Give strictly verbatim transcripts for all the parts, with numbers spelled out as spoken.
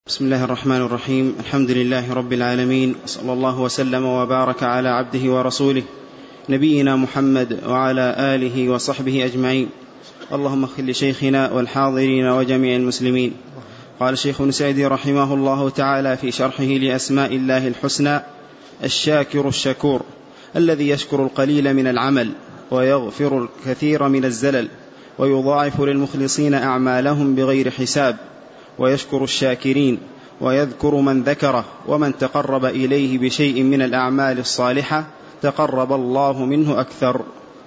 بسم الله الرحمن الرحيم. الحمد لله رب العالمين، وصلى الله وسلم وبارك على عبده ورسوله نبينا محمد وعلى آله وصحبه أجمعين. اللهم اغفر لشيخنا والحاضرين وجميع المسلمين. قال الشيخ ابن سعدي رحمه الله تعالى في شرحه لأسماء الله الحسنى: الشاكر الشكور الذي يشكر القليل من العمل ويغفر الكثير من الزلل ويضاعف للمخلصين أعمالهم بغير حساب، ويشكر الشاكرين ويذكر من ذكره، ومن تقرب إليه بشيء من الأعمال الصالحة تقرب الله منه أكثر.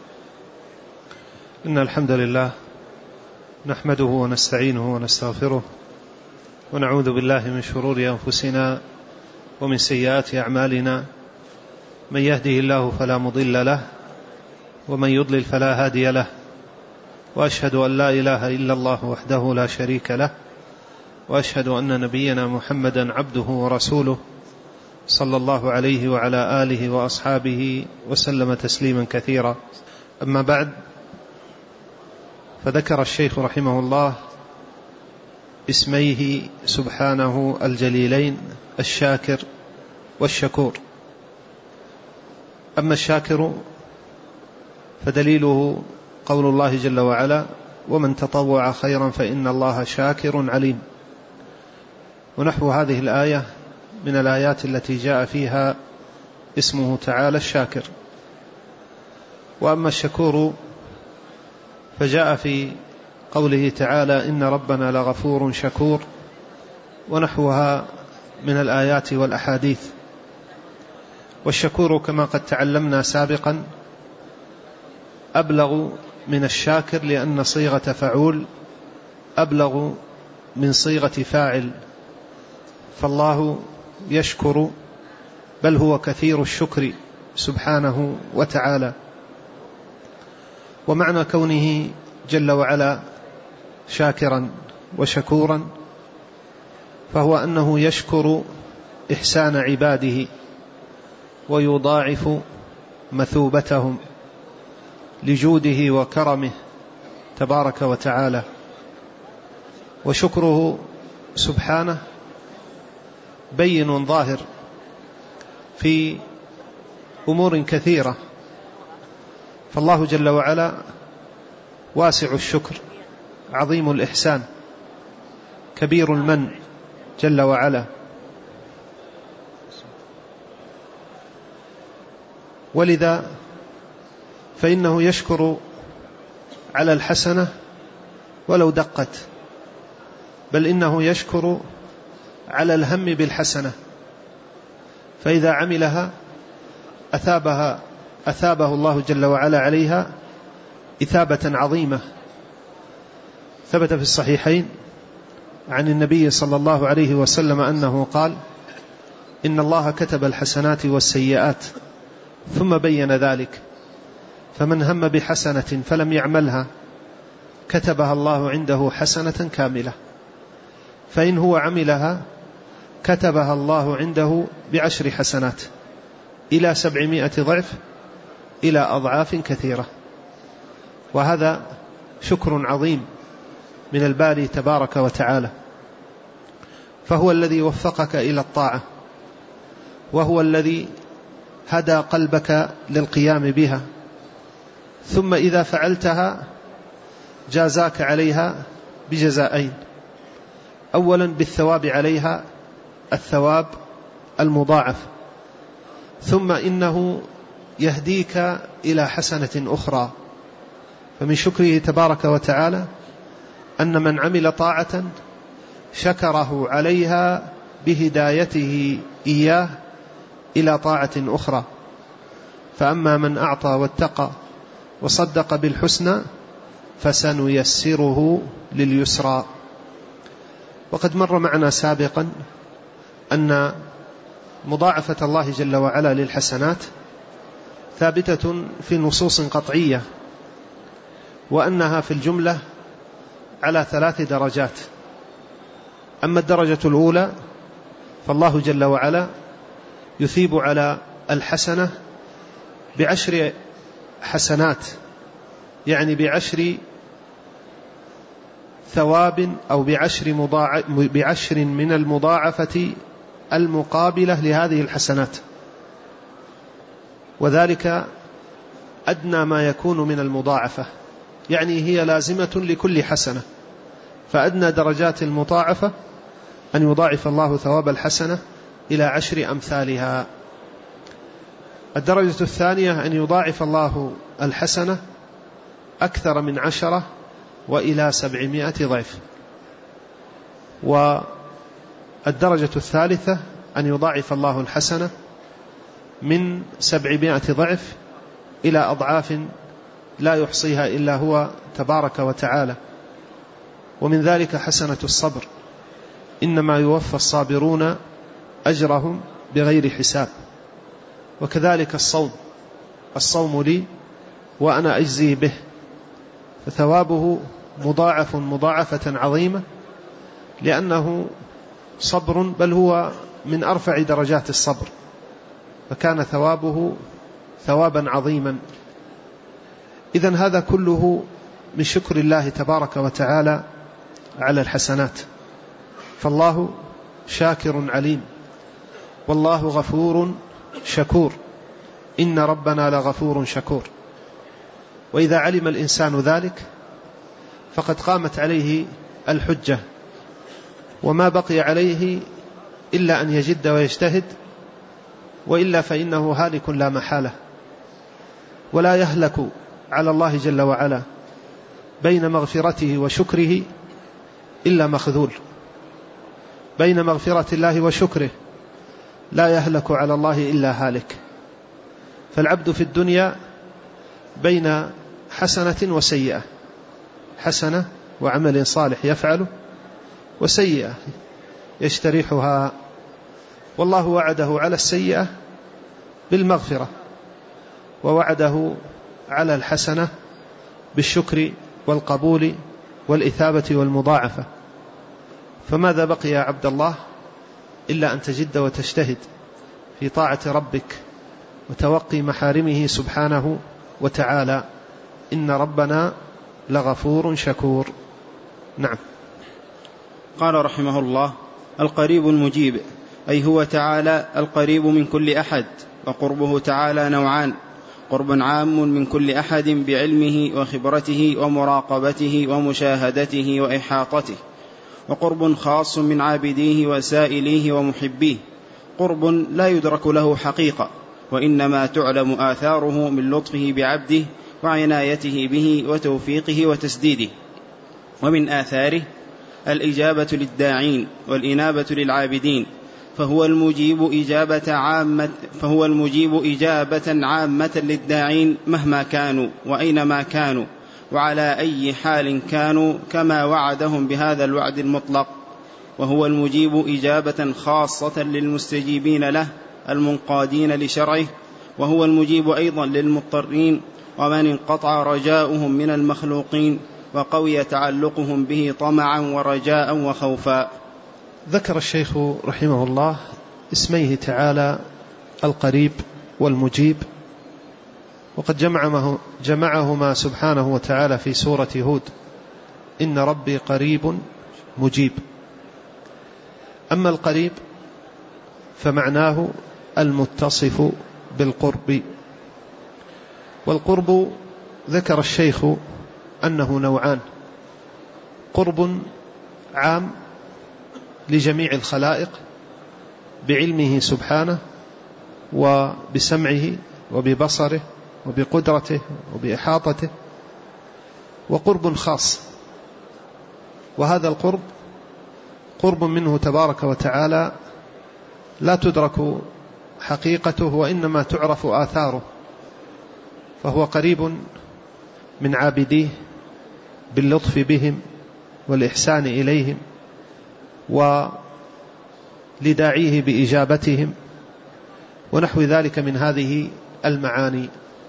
إن الحمد لله نحمده ونستعينه ونستغفره، ونعوذ بالله من شرور أنفسنا ومن سيئات أعمالنا. من يهده الله فلا مضل له، ومن يضلل فلا هادي له، وأشهد أن لا إله إلا الله وحده لا شريك له، وأشهد أن نبينا محمدا عبده ورسوله صلى الله عليه وعلى آله وأصحابه وسلم تسليما كثيرا. أما بعد، فذكر الشيخ رحمه الله اسميه سبحانه الجليلين: الشاكر والشكور. أما الشاكر فدليله قول الله جل وعلا: ومن تطوع خيرا فإن الله شاكر عليم. ونحو هذه الآية من الآيات التي جاء فيها اسمه تعالى الشاكر. وأما الشكور فجاء في قوله تعالى: إن ربنا لغفور شكور، ونحوها من الآيات والأحاديث. والشكور كما قد تعلمنا سابقا أبلغ من الشاكر، لأن صيغة فعول أبلغ من صيغة فاعل، فالله يشكر، بل هو كثير الشكر سبحانه وتعالى. ومعنى كونه جل وعلا شاكرا وشكورا فهو أنه يشكر إحسان عباده ويضاعف مثوبتهم لجوده وكرمه تبارك وتعالى. وشكره سبحانه بين ظاهر في أمور كثيرة، فالله جل وعلا واسع الشكر، عظيم الإحسان، كبير المن جل وعلا. ولذا فإنه يشكر على الحسنة ولو دقت، بل إنه يشكر على الهم بالحسنة، فإذا عملها أثابها أثابه الله جل وعلا عليها إثابة عظيمة. ثبت في الصحيحين عن النبي صلى الله عليه وسلم أنه قال: إن الله كتب الحسنات والسيئات ثم بين ذلك، فمن هم بحسنة فلم يعملها كتبها الله عنده حسنة كاملة، فإن هو عملها كتبها الله عنده بعشر حسنات إلى سبعمائة ضعف إلى أضعاف كثيرة. وهذا شكر عظيم من الباري تبارك وتعالى، فهو الذي وفقك إلى الطاعة، وهو الذي هدى قلبك للقيام بها، ثم إذا فعلتها جازاك عليها بجزائين: أولا بالثواب عليها، الثواب المضاعف، ثم إنه يهديك إلى حسنة أخرى. فمن شكره تبارك وتعالى أن من عمل طاعة شكره عليها بهدايته إياه إلى طاعة أخرى. فأما من أعطى واتقى وصدق بالحسنى فسنيسره لليسرى. وقد مر معنا سابقا أن مضاعفة الله جل وعلا للحسنات ثابتة في نصوص قطعية، وأنها في الجملة على ثلاث درجات. أما الدرجة الأولى فالله جل وعلا يثيب على الحسنة بعشر حسنات، يعني بعشر ثواب أو بعشر, مضاع... بعشر من المضاعفة المقابلة لهذه الحسنات، وذلك أدنى ما يكون من المضاعفة، يعني هي لازمة لكل حسنة، فأدنى درجات المضاعفة أن يضاعف الله ثواب الحسنة إلى عشر أمثالها. الدرجة الثانية أن يضاعف الله الحسنة أكثر من عشرة وإلى سبعمائة ضعف. والدرجة الثالثة أن يضاعف الله الحسنة من سبعمائة ضعف إلى أضعاف لا يحصيها إلا هو تبارك وتعالى. ومن ذلك حسنة الصبر، إنما يوفى الصابرون أجرهم بغير حساب. وكذلك الصوم، الصوم لي وأنا أجزي به، فثوابه مضاعف مضاعفة عظيمة، لأنه صبر، بل هو من أرفع درجات الصبر، فكان ثوابه ثوابا عظيما. إذن هذا كله من شكر الله تبارك وتعالى على الحسنات، فالله شاكر عليم، والله غفور شكور، إن ربنا لغفور شكور. وإذا علم الإنسان ذلك فقد قامت عليه الحجة، وما بقي عليه إلا أن يجد ويجتهد، وإلا فإنه هالك لا محالة. ولا يهلك على الله جل وعلا بين مغفرته وشكره إلا مخذول، بين مغفرة الله وشكره لا يهلك على الله إلا هالك. فالعبد في الدنيا بين حسنة وسيئة، حسنة وعمل صالح يفعله، وسيئة يجترحها، والله وعده على السيئة بالمغفرة، ووعده على الحسنة بالشكر والقبول والإثابة والمضاعفة. فماذا بقي يا عبد الله إلا أن تجد وتجتهد في طاعة ربك وتوقي محارمه سبحانه وتعالى، إن ربنا لغفور شكور. نعم. قال رحمه الله: القريب المجيب، أي هو تعالى القريب من كل أحد. وقربه تعالى نوعان: قرب عام من كل أحد بعلمه وخبرته ومراقبته ومشاهدته وإحاطته، وقرب خاص من عابديه وسائليه ومحبيه، قرب لا يدرك له حقيقة، وإنما تعلم آثاره من لطفه بعبده وعنايته به وتوفيقه وتسديده. ومن آثاره الإجابة للداعين والإنابة للعابدين، فهو المجيب إجابة عامة فهو المجيب إجابة عامة للداعين مهما كانوا وأينما كانوا وعلى أي حال كانوا، كما وعدهم بهذا الوعد المطلق. وهو المجيب إجابة خاصة للمستجيبين له المنقادين لشرعه، وهو المجيب أيضا للمضطرين ومن انقطع رجاؤهم من المخلوقين وقوي تعلقهم به طمعا ورجاء وخوفا. ذكر الشيخ رحمه الله اسميه تعالى القريب والمجيب، وقد جمعهما, جمعهما سبحانه وتعالى في سورة هود: إن ربي قريب مجيب. أما القريب فمعناه المتصف بالقرب، والقرب ذكر الشيخ أنه نوعان: قرب عام لجميع الخلائق بعلمه سبحانه وبسمعه وببصره وبقدرته وبإحاطته، وقرب خاص، وهذا القرب قرب منه تبارك وتعالى لا تدرك حقيقته وإنما تعرف آثاره، فهو قريب من عابديه باللطف بهم والإحسان إليهم ولداعيه بإجابتهم ونحو ذلك من هذه المعاني.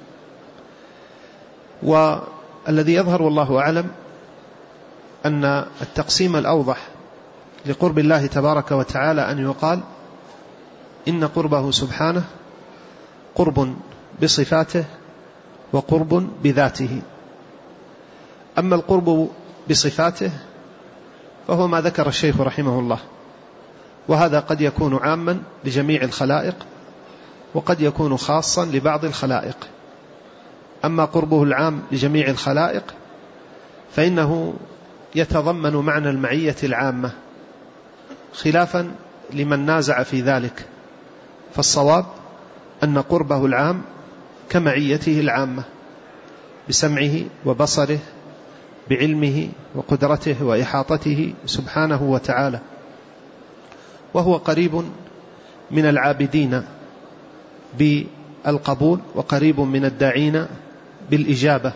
والذي يظهر والله أعلم أن التقسيم الأوضح لقرب الله تبارك وتعالى أن يقال إن قربه سبحانه قرب بصفاته وقرب بذاته. أما القرب بصفاته فهو ما ذكر الشيخ رحمه الله، وهذا قد يكون عاما لجميع الخلائق وقد يكون خاصا لبعض الخلائق. أما قربه العام لجميع الخلائق فإنه يتضمن معنى المعية العامة، خلافا لمن نازع في ذلك، فالصواب أن قربه العام كمعيته العامة بسمعه وبصره، بعلمه وقدرته وإحاطته سبحانه وتعالى، وهو قريب من العابدين بالقبول وقريب من الداعين بالإجابة.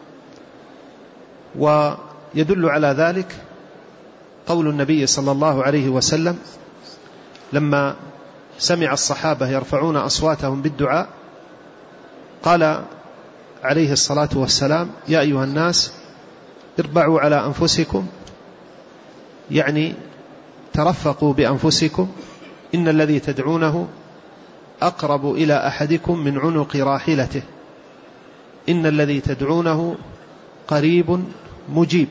ويدل على ذلك قول النبي صلى الله عليه وسلم لما سمع الصحابة يرفعون أصواتهم بالدعاء قال عليه الصلاة والسلام: يا أيها الناس اربعوا على أنفسكم، يعني ترفقوا بأنفسكم، إن الذي تدعونه أقرب إلى أحدكم من عنق راحلته، إن الذي تدعونه قريب مجيب.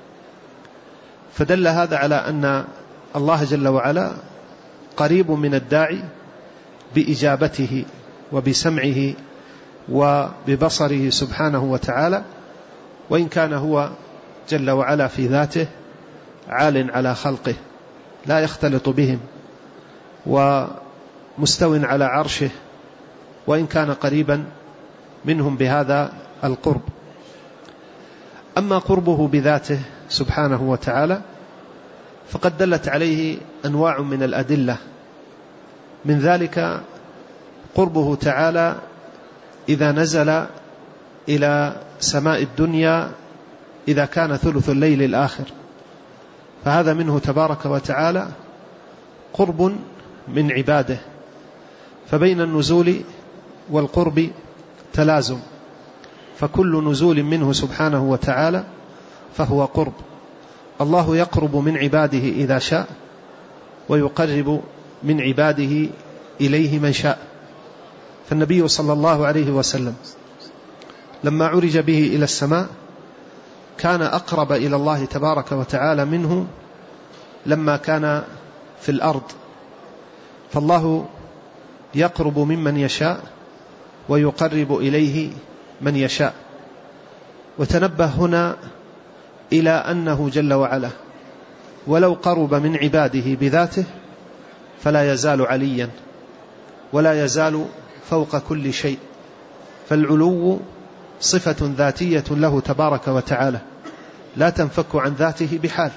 فدل هذا على أن الله جل وعلا قريب من الداعي بإجابته وبسمعه وببصره سبحانه وتعالى، وإن كان هو جل وعلا في ذاته عال على خلقه لا يختلط بهم ومستو على عرشه، وإن كان قريبا منهم بهذا القرب. أما قربه بذاته سبحانه وتعالى فقد دلت عليه أنواع من الأدلة، من ذلك قربه تعالى إذا نزل إلى سماء الدنيا إذا كان ثلث الليل الآخر، فهذا منه تبارك وتعالى قرب من عباده، فبين النزول والقرب تلازم، فكل نزول منه سبحانه وتعالى فهو قرب. الله يقرب من عباده إذا شاء ويقرب من عباده إليه من شاء. فالنبي صلى الله عليه وسلم لما عرج به إلى السماء كان أقرب إلى الله تبارك وتعالى منه لما كان في الأرض، فالله يقرب ممن يشاء ويقرب إليه من يشاء. وتنبه هنا إلى أنه جل وعلا ولو قرب من عباده بذاته فلا يزال عليا ولا يزال فوق كل شيء، فالعلو صفة ذاتية له تبارك وتعالى لا تنفك عن ذاته بحال،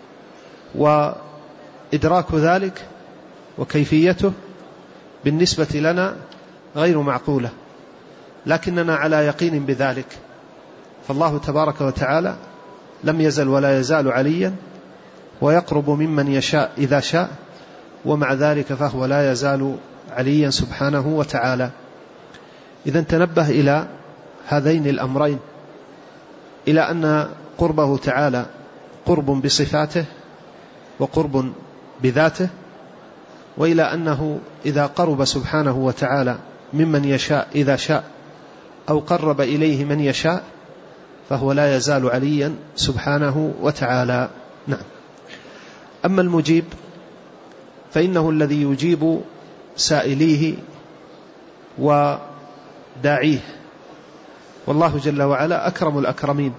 وإدراك ذلك وكيفيته بالنسبة لنا غير معقولة، لكننا على يقين بذلك. فالله تبارك وتعالى لم يزل ولا يزال عليا ويقرب ممن يشاء إذا شاء، ومع ذلك فهو لا يزال عليا سبحانه وتعالى. إذن تنبه إلى هذين الأمرين، إلى أن قربه تعالى قرب بصفاته وقرب بذاته، وإلى أنه إذا قرب سبحانه وتعالى ممن يشاء إذا شاء أو قرب إليه من يشاء فهو لا يزال عليا سبحانه وتعالى. نعم. أما المجيب فإنه الذي يجيب سائليه وداعيه، والله جل وعلا أكرم الأكرمين،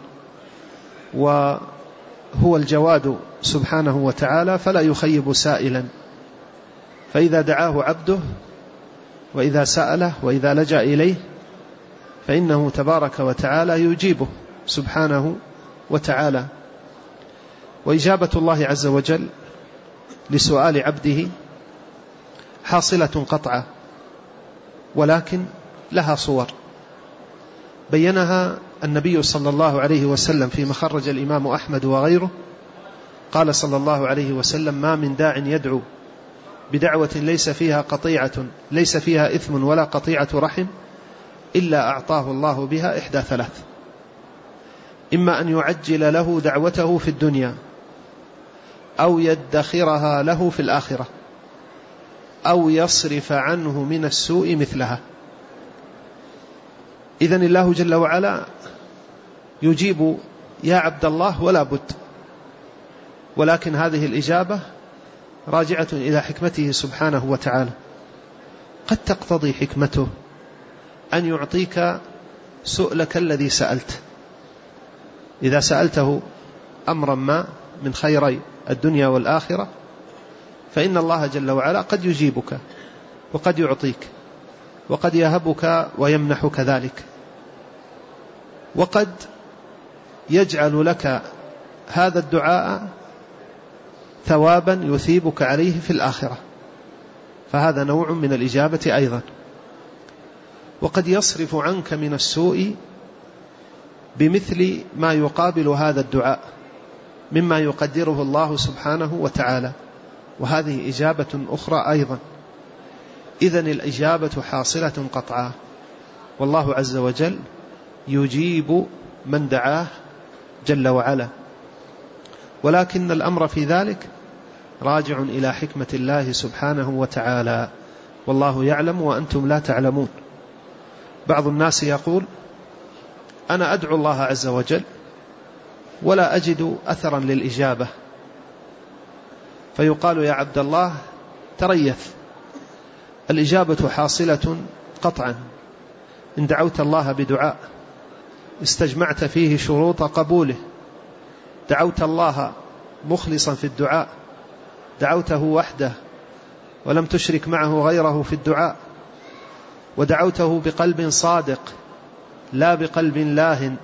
وهو الجواد سبحانه وتعالى فلا يخيب سائلا، فإذا دعاه عبده وإذا سأله وإذا لجأ إليه فإنه تبارك وتعالى يجيبه سبحانه وتعالى. وإجابة الله عز وجل لسؤال عبده حاصلة قطعة، ولكن لها صور بينها النبي صلى الله عليه وسلم فيما خرج الإمام أحمد وغيره. قال صلى الله عليه وسلم: ما من داع يدعو بدعوة ليس فيها قطيعة ليس فيها إثم ولا قطيعة رحم إلا أعطاه الله بها إحدى ثلاث: إما أن يعجل له دعوته في الدنيا، أو يدخرها له في الآخرة، أو يصرف عنه من السوء مثلها. إذن الله جل وعلا يجيب يا عبد الله ولا بد، ولكن هذه الإجابة راجعة إلى حكمته سبحانه وتعالى. قد تقتضي حكمته أن يعطيك سؤلك الذي سألت. إذا سألته أمرا ما من خيري الدنيا والآخرة فإن الله جل وعلا قد يجيبك وقد يعطيك وقد يهبك ويمنحك ذلك، وقد يجعل لك هذا الدعاء ثوابا يثيبك عليه في الآخرة، فهذا نوع من الإجابة أيضا. وقد يصرف عنك من السوء بمثل ما يقابل هذا الدعاء مما يقدره الله سبحانه وتعالى، وهذه إجابة أخرى أيضا. إذن الإجابة حاصلة قطعا، والله عز وجل يجيب من دعاه جل وعلا، ولكن الأمر في ذلك راجع إلى حكمة الله سبحانه وتعالى، والله يعلم وأنتم لا تعلمون. بعض الناس يقول أنا أدعو الله عز وجل ولا أجد أثرا للإجابة، فيقال يا عبد الله تريث، الإجابة حاصلة قطعا. إن دعوت الله بدعاء استجمعت فيه شروط قبوله، دعوت الله مخلصا في الدعاء، دعوته وحده ولم تشرك معه غيره في الدعاء، ودعوته بقلب صادق لا بقلب لاهن،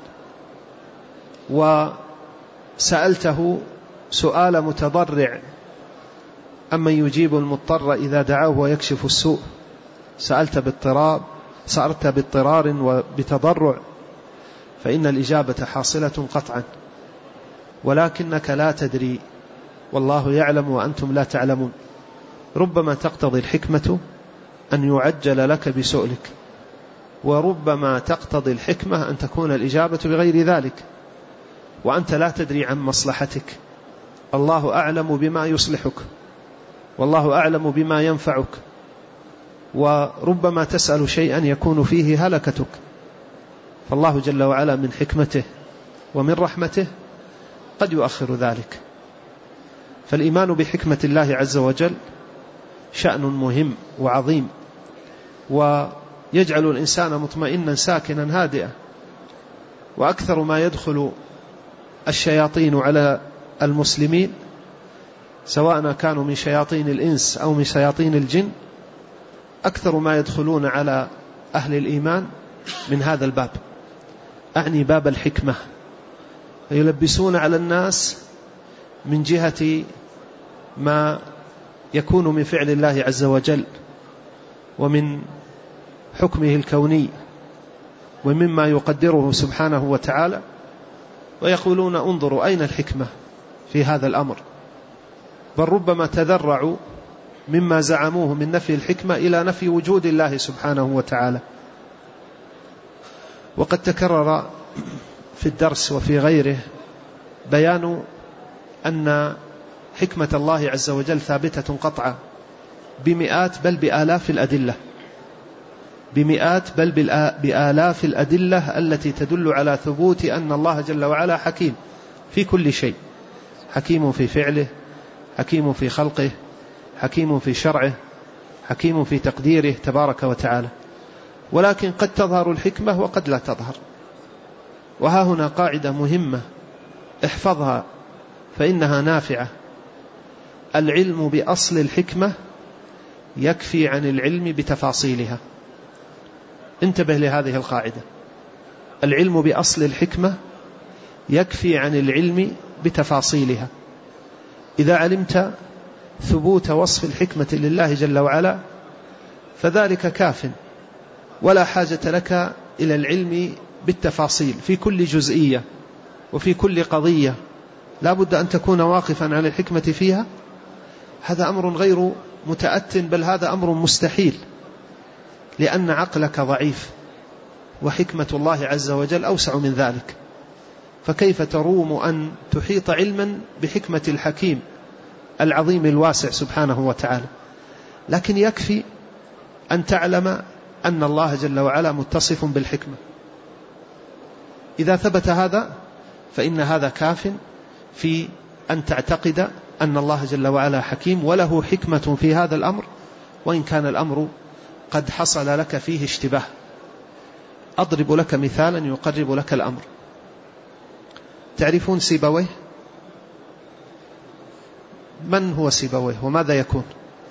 وسألته سؤال متضرع أمن يجيب المضطر إذا دعاه ويكشف السوء، سألت باضطرار سألت باضطرار وبتضرع، فإن الإجابة حاصلة قطعا، ولكنك لا تدري والله يعلم وأنتم لا تعلمون. ربما تقتضي الحكمة أن يعجل لك بسؤلك، وربما تقتضي الحكمة أن تكون الإجابة بغير ذلك وأنت لا تدري عن مصلحتك. الله أعلم بما يصلحك، والله أعلم بما ينفعك، وربما تسأل شيئا يكون فيه هلكتك، فالله جل وعلا من حكمته ومن رحمته قد يؤخر ذلك. فالإيمان بحكمة الله عز وجل شأن مهم وعظيم، ويجعل الإنسان مطمئنا ساكنا هادئا. وأكثر ما يدخل الشياطين على المسلمين سواء كانوا من شياطين الإنس أو من شياطين الجن، أكثر ما يدخلون على أهل الإيمان من هذا الباب، أعني باب الحكمة، فيلبسون على الناس من جهة ما يكون من فعل الله عز وجل ومن حكمه الكوني ومما يقدره سبحانه وتعالى، ويقولون انظروا أين الحكمة في هذا الأمر، بل ربما تذرعوا مما زعموه من نفي الحكمة إلى نفي وجود الله سبحانه وتعالى. وقد تكرر في الدرس وفي غيره بيان أن حكمة الله عز وجل ثابتة قطعا بمئات بل بآلاف الأدلة، بمئات بل بآلاف الأدلة التي تدل على ثبوت أن الله جل وعلا حكيم في كل شيء، حكيم في فعله، حكيم في خلقه، حكيم في شرعه، حكيم في تقديره تبارك وتعالى. ولكن قد تظهر الحكمة وقد لا تظهر، وها هنا قاعدة مهمة احفظها فإنها نافعة: العلم بأصل الحكمة يكفي عن العلم بتفاصيلها. انتبه لهذه القاعدة: العلم بأصل الحكمة يكفي عن العلم بتفاصيلها. إذا علمت ثبوت وصف الحكمة لله جل وعلا فذلك كاف، ولا حاجة لك إلى العلم بالتفاصيل في كل جزئية وفي كل قضية، لا بد أن تكون واقفا على الحكمة فيها. هذا أمر غير متأت، بل هذا أمر مستحيل، لأن عقلك ضعيف وحكمة الله عز وجل أوسع من ذلك. فكيف تروم أن تحيط علما بحكمة الحكيم العظيم الواسع سبحانه وتعالى؟ لكن يكفي أن تعلم أن الله جل وعلا متصف بالحكمة. إذا ثبت هذا فإن هذا كاف في أن تعتقد أن الله جل وعلا حكيم وله حكمة في هذا الأمر، وإن كان الأمر قد حصل لك فيه اشتباه. أضرب لك مثالا يقرب لك الأمر. تعرفون سيبويه؟ من هو سيبويه وماذا يكون؟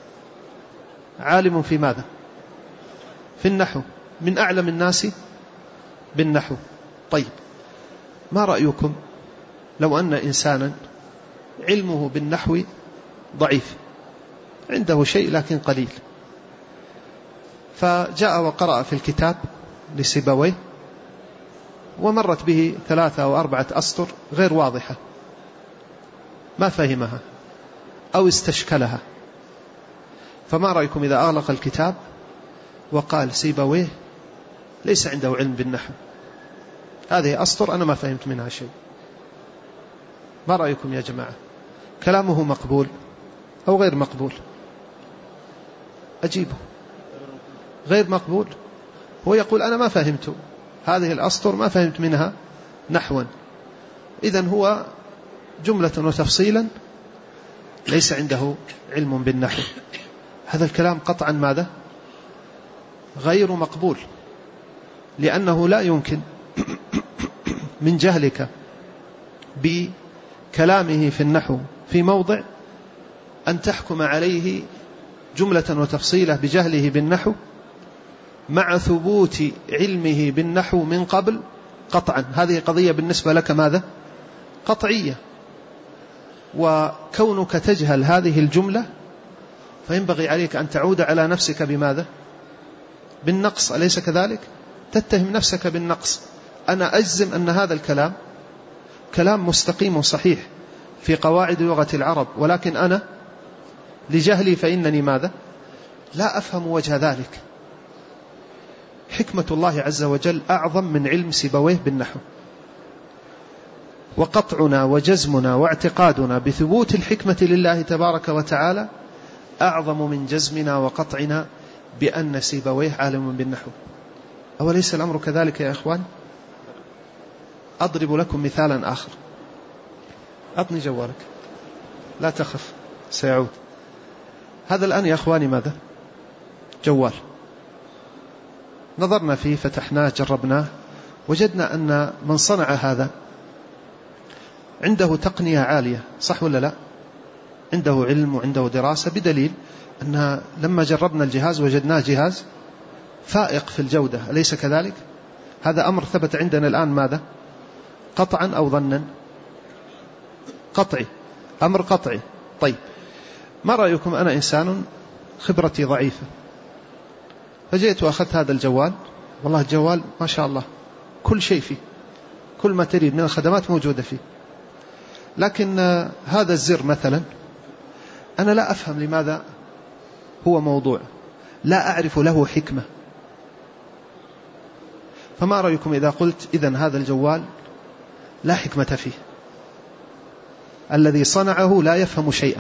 عالم في ماذا؟ في النحو، من أعلم الناس بالنحو. طيب، ما رأيكم لو أن إنسانا علمه بالنحو ضعيف، عنده شيء لكن قليل، فجاء وقرأ في الكتاب لسيبويه ومرت به ثلاثة أو أربعة أسطر غير واضحة، ما فهمها أو استشكلها، فما رأيكم إذا أغلق الكتاب وقال سيبويه ليس عنده علم بالنحو، هذه أسطر أنا ما فهمت منها شيء؟ ما رأيكم يا جماعة؟ كلامه مقبول أو غير مقبول؟ أجيبه. غير مقبول. هو يقول أنا ما فهمت هذه الأسطر، ما فهمت منها نحوا، إذن هو جملة وتفصيلا ليس عنده علم بالنحو. هذا الكلام قطعا ماذا؟ غير مقبول، لأنه لا يمكن من جهلك بكلامه في النحو في موضع أن تحكم عليه جملة وتفصيلة بجهله بالنحو مع ثبوت علمه بالنحو من قبل قطعا. هذه قضية بالنسبة لك ماذا؟ قطعية. وكونك تجهل هذه الجملة فينبغي عليك أن تعود على نفسك بماذا؟ بالنقص، أليس كذلك؟ تتهم نفسك بالنقص. أنا أجزم أن هذا الكلام كلام مستقيم وصحيح في قواعد لغة العرب، ولكن أنا لجهلي فإنني ماذا؟ لا أفهم وجه ذلك. حكمة الله عز وجل أعظم من علم سيبويه بالنحو، وقطعنا وجزمنا واعتقادنا بثبوت الحكمة لله تبارك وتعالى أعظم من جزمنا وقطعنا بأن سيبويه عالم بالنحو. أوليس الأمر كذلك يا إخوان؟ أضرب لكم مثالا آخر. أعطني جوالك، لا تخف سيعود. هذا الآن يا أخواني ماذا؟ جوال. نظرنا فيه، فتحناه، جربناه، وجدنا أن من صنع هذا عنده تقنية عالية، صح ولا لا؟ عنده علم وعنده دراسة، بدليل أن لما جربنا الجهاز وجدناه جهاز فائق في الجودة، أليس كذلك؟ هذا أمر ثبت عندنا الآن ماذا؟ قطعا أو ظنا؟ قطعي، أمر قطعي. طيب، ما رأيكم أنا إنسان خبرتي ضعيفة، فجئت وأخذت هذا الجوال، والله الجوال ما شاء الله كل شيء فيه، كل ما تريد من الخدمات موجودة فيه، لكن هذا الزر مثلا أنا لا أفهم لماذا هو موضوع، لا أعرف له حكمة. فما رأيكم إذا قلت إذن هذا الجوال لا حكمة فيه، الذي صنعه لا يفهم شيئا؟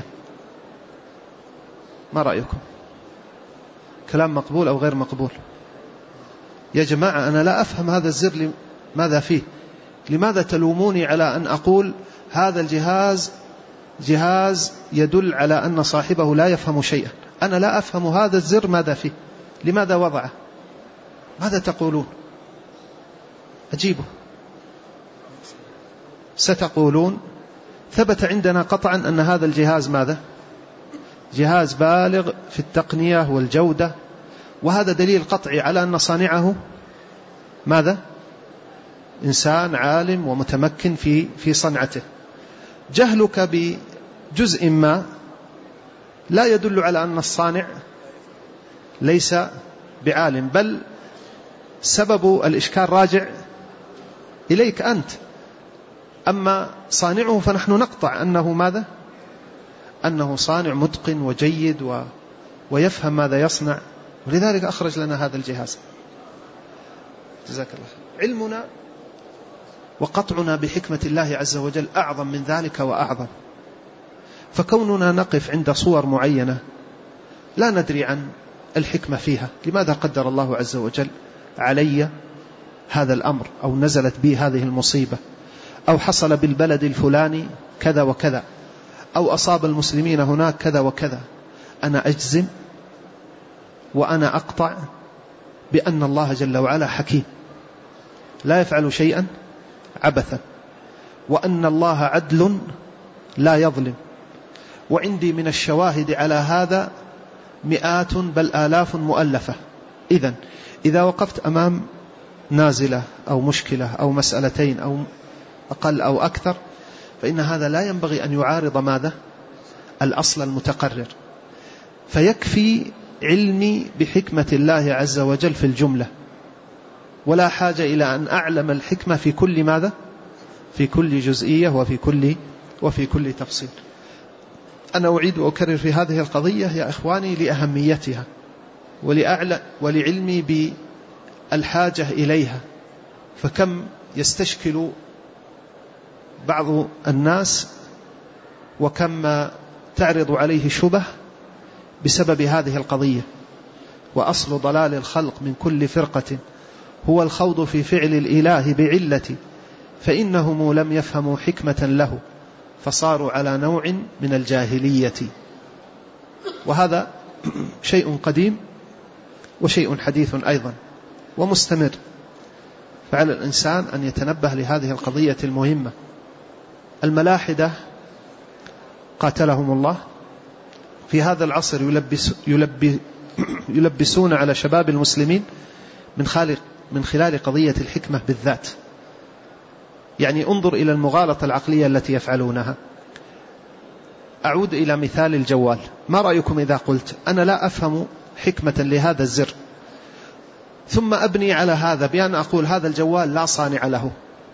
ما رأيكم؟ كلام مقبول أو غير مقبول؟ يا جماعة أنا لا أفهم هذا الزر ماذا فيه، لماذا تلوموني على أن أقول هذا الجهاز جهاز يدل على أن صاحبه لا يفهم شيئا؟ أنا لا أفهم هذا الزر ماذا فيه، لماذا وضعه؟ ماذا تقولون؟ أجيبه. ستقولون ثبت عندنا قطعا أن هذا الجهاز ماذا؟ جهاز بالغ في التقنية والجودة، وهذا دليل قطعي على أن صانعه ماذا؟ إنسان عالم ومتمكن في في صنعته. جهلك بجزء ما لا يدل على أن الصانع ليس بعالم، بل سبب الإشكال راجع إليك أنت. أما صانعه فنحن نقطع أنه ماذا؟ أنه صانع متقن وجيد و... ويفهم ماذا يصنع، ولذلك أخرج لنا هذا الجهاز. جزاك الله خير. علمنا وقطعنا بحكمة الله عز وجل أعظم من ذلك وأعظم. فكوننا نقف عند صور معينة لا ندري عن الحكمة فيها، لماذا قدر الله عز وجل علي هذا الأمر، أو نزلت بي هذه المصيبة، أو حصل بالبلد الفلاني كذا وكذا، أو أصاب المسلمين هناك كذا وكذا، أنا أجزم وأنا أقطع بأن الله جل وعلا حكيم لا يفعل شيئا عبثا، وأن الله عدل لا يظلم. وعندي من الشواهد على هذا مئات بل آلاف مؤلفة. إذن إذا وقفت أمام نازلة أو مشكلة أو مسألتين أو أقل أو أكثر، فإن هذا لا ينبغي أن يعارض ماذا؟ الأصل المتقرر. فيكفي علمي بحكمة الله عز وجل في الجملة، ولا حاجة إلى أن أعلم الحكمة في كل ماذا؟ في كل جزئية وفي كل وفي كل تفصيل. أنا أعيد وأكرر في هذه القضية يا إخواني لأهميتها ولأعلى ولعلمي بالحاجة إليها. فكم يستشكل بعض الناس وكم تعرض عليه شبه بسبب هذه القضية. وأصل ضلال الخلق من كل فرقة هو الخوض في فعل الإله بعلة، فإنهم لم يفهموا حكمة له فصاروا على نوع من الجاهلية. وهذا شيء قديم وشيء حديث أيضا ومستمر، فعلى الإنسان أن يتنبه لهذه القضية المهمة. الملاحدة قاتلهم الله في هذا العصر يلبس يلبس يلبسون على شباب المسلمين من خلال من خلال قضية الحكمة بالذات. يعني انظر إلى المغالطة العقلية التي يفعلونها. أعود إلى مثال الجوال. ما رأيكم إذا قلت أنا لا أفهم حكمة لهذا الزر، ثم أبني على هذا بأن أقول هذا الجوال لا صانع له.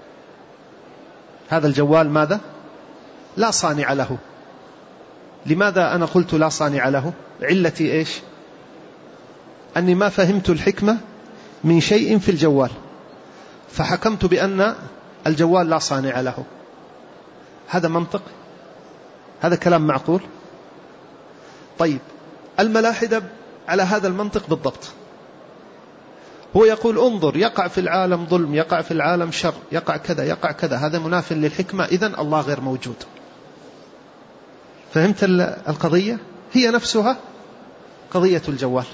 هذا الجوال ماذا؟ لا صانع له. لماذا أنا قلت لا صانع له؟ علتي إيش؟ أني ما فهمت الحكمة من شيء في الجوال، فحكمت بأن الجوال لا صانع له. هذا منطق؟ هذا كلام معقول؟ طيب الملاحدة على هذا المنطق بالضبط. هو يقول انظر يقع في العالم ظلم، يقع في العالم شر، يقع كذا يقع كذا، هذا مناف للحكمة، إذن الله غير موجود. فهمت القضية؟ هي نفسها قضية الجوال.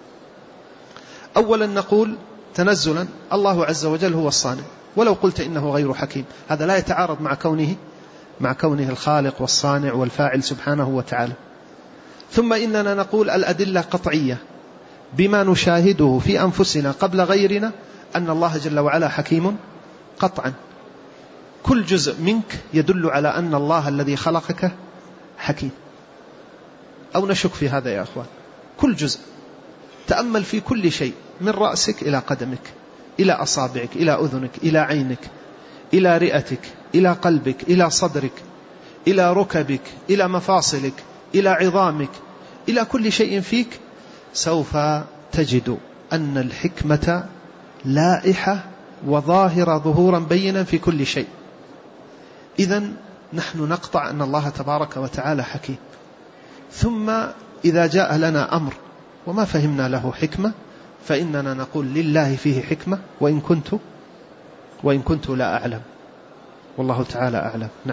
أولا نقول تنزلا الله عز وجل هو الصانع، ولو قلت إنه غير حكيم هذا لا يتعارض مع كونه مع كونه الخالق والصانع والفاعل سبحانه وتعالى. ثم إننا نقول الأدلة قطعية بما نشاهده في أنفسنا قبل غيرنا أن الله جل وعلا حكيم قطعا. كل جزء منك يدل على أن الله الذي خلقك حكيم، أو نشك في هذا يا أخوان؟ كل جزء، تأمل في كل شيء من رأسك إلى قدمك إلى أصابعك إلى أذنك إلى عينك إلى رئتك إلى قلبك إلى صدرك إلى ركبك إلى مفاصلك إلى عظامك، إلى كل شيء فيك سوف تجد أن الحكمة لائحة وظاهرة ظهورا بينا في كل شيء. إذن نحن نقطع أن الله تبارك وتعالى حكيم. ثم إذا جاء لنا أمر وما فهمنا له حكمة فإننا نقول لله فيه حكمة وإن كنت وإن كنت لا أعلم، والله تعالى أعلم. نعم.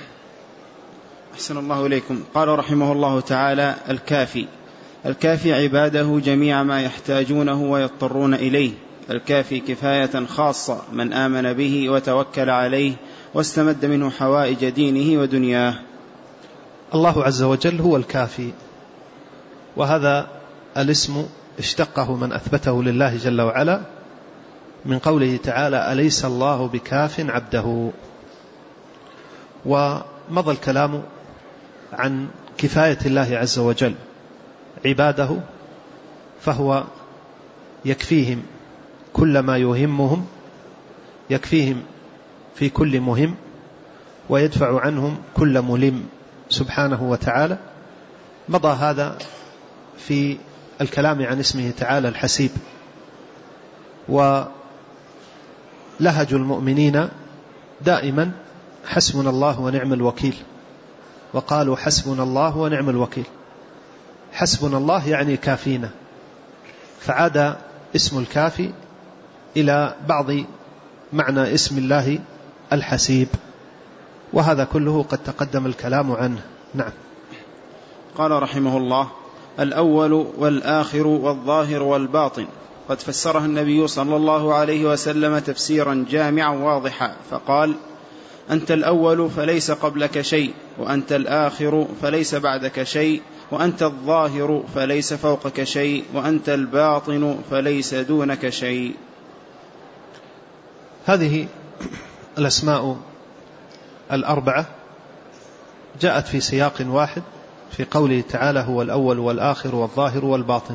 أحسن الله إليكم. قال رحمه الله تعالى: الكافي الكافي عباده جميع ما يحتاجونه ويضطرون إليه، الكافي كفاية خاصة من آمن به وتوكل عليه واستمد منه حوائج دينه ودنياه. الله عز وجل هو الكافي، وهذا الاسم اشتقه من أثبته لله جل وعلا من قوله تعالى: أليس الله بكاف عبده. ومضى الكلام عن كفاية الله عز وجل عباده، فهو يكفيهم كل ما يهمهم، يكفيهم في كل مهم، ويدفع عنهم كل ملم سبحانه وتعالى. مضى هذا في الكلام عن اسمه تعالى الحسيب. ولهج المؤمنين دائما حسبنا الله ونعم الوكيل، وقالوا حسبنا الله ونعم الوكيل. حسبنا الله يعني كافينا، فعاد اسم الكافي إلى بعض معنى اسم الله الحسيب، وهذا كله قد تقدم الكلام عنه. نعم. قال رحمه الله: الأول والآخر والظاهر والباطن. قد فسرها النبي صلى الله عليه وسلم تفسيرا جامعا واضحا، فقال: أنت الأول فليس قبلك شيء، وأنت الآخر فليس بعدك شيء، وأنت الظاهر فليس فوقك شيء، وأنت الباطن فليس دونك شيء. هذه الأسماء الأربعة جاءت في سياق واحد في قوله تعالى: هو الأول والآخر والظاهر والباطن،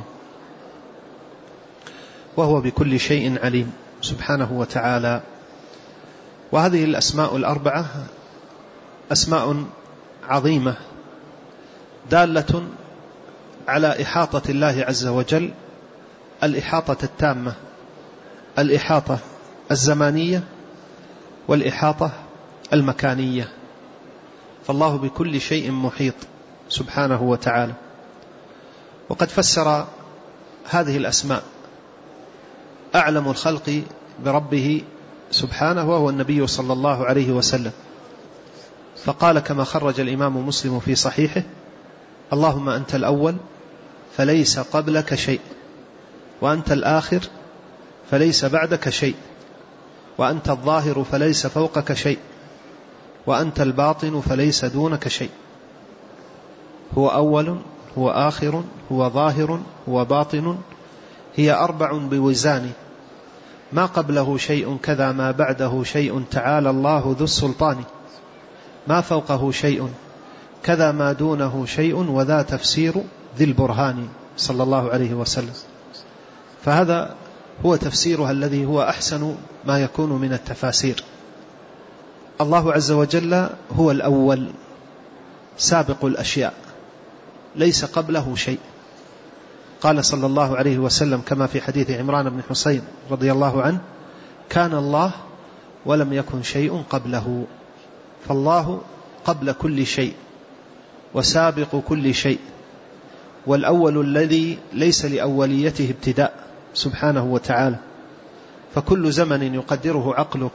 وهو بكل شيء عليم سبحانه وتعالى. وهذه الأسماء الأربعة أسماء عظيمة دالة على إحاطة الله عز وجل، الإحاطة التامة، الإحاطة الزمانية والإحاطة المكانية، فالله بكل شيء محيط سبحانه وتعالى. وقد فسر هذه الأسماء أعلم الخلق بربه سبحانه وهو النبي صلى الله عليه وسلم، فقال كما خرج الإمام مسلم في صحيحه: اللهم أنت الأول فليس قبلك شيء، وأنت الآخر فليس بعدك شيء، وأنت الظاهر فليس فوقك شيء، وأنت الباطن فليس دونك شيء. هو أول، هو آخر، هو ظاهر، هو باطن، هي أربع بوزان، ما قبله شيء كذا ما بعده شيء، تعالى الله ذو السلطان، ما فوقه شيء كذا ما دونه شيء، وذا تفسير ذي البرهان صلى الله عليه وسلم. فهذا هو تفسيرها الذي هو أحسن ما يكون من التفاسير. الله عز وجل هو الأول سابق الأشياء، ليس قبله شيء. قال صلى الله عليه وسلم كما في حديث عمران بن حسين رضي الله عنه: كان الله ولم يكن شيء قبله. فالله قبل كل شيء وسابق كل شيء، والأول الذي ليس لأوليته ابتداء سبحانه وتعالى، فكل زمن يقدره عقلك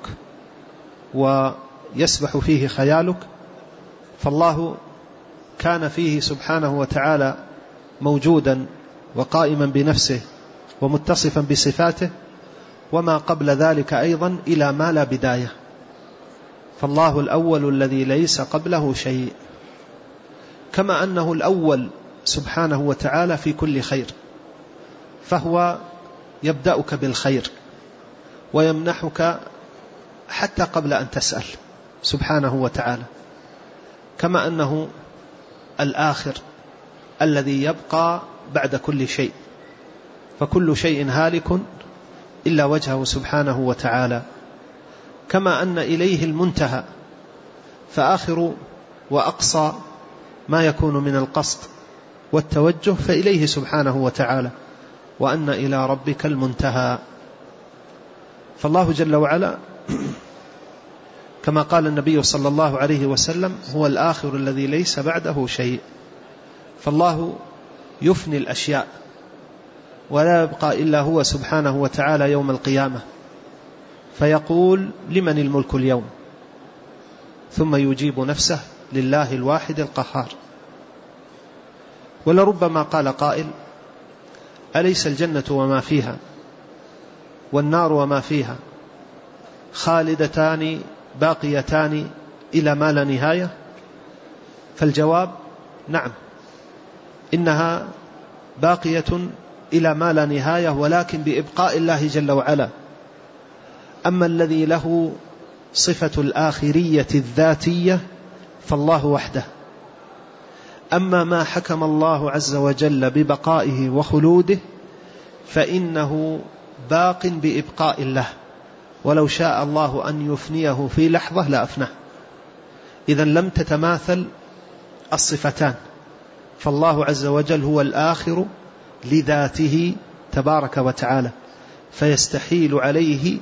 ويسبح فيه خيالك، فالله كان فيه سبحانه وتعالى موجودا وقائما بنفسه ومتصفا بصفاته، وما قبل ذلك أيضا إلى ما لا بداية. فالله الأول الذي ليس قبله شيء، كما أنه الأول سبحانه وتعالى في كل خير، فهو يبدأك بالخير ويمنحك حتى قبل أن تسأل سبحانه وتعالى، كما أنه الآخر الذي يبقى بعد كل شيء، فكل شيء هالك إلا وجهه سبحانه وتعالى، كما أن إليه المنتهى، فآخر وأقصى ما يكون من القصد والتوجه فإليه سبحانه وتعالى، وأن إلى ربك المنتهى. فالله جل وعلا كما قال النبي صلى الله عليه وسلم: هو الآخر الذي ليس بعده شيء. فالله يفني الأشياء ولا يبقى إلا هو سبحانه وتعالى يوم القيامة، فيقول: لمن الملك اليوم؟ ثم يجيب نفسه: لله الواحد القهار. ولربما قال قائل: أليس الجنة وما فيها والنار وما فيها خالدتان باقيتان إلى ما لا نهاية؟ فالجواب: نعم، إنها باقية إلى ما لا نهاية، ولكن بإبقاء الله جل وعلا. أما الذي له صفة الآخرية الذاتية فالله وحده. أما ما حكم الله عز وجل ببقائه وخلوده فإنه باق بإبقاء الله، ولو شاء الله أن يفنيه في لحظة لأفناه. إذن لم تتماثل الصفتان، فالله عز وجل هو الآخر لذاته تبارك وتعالى، فيستحيل عليه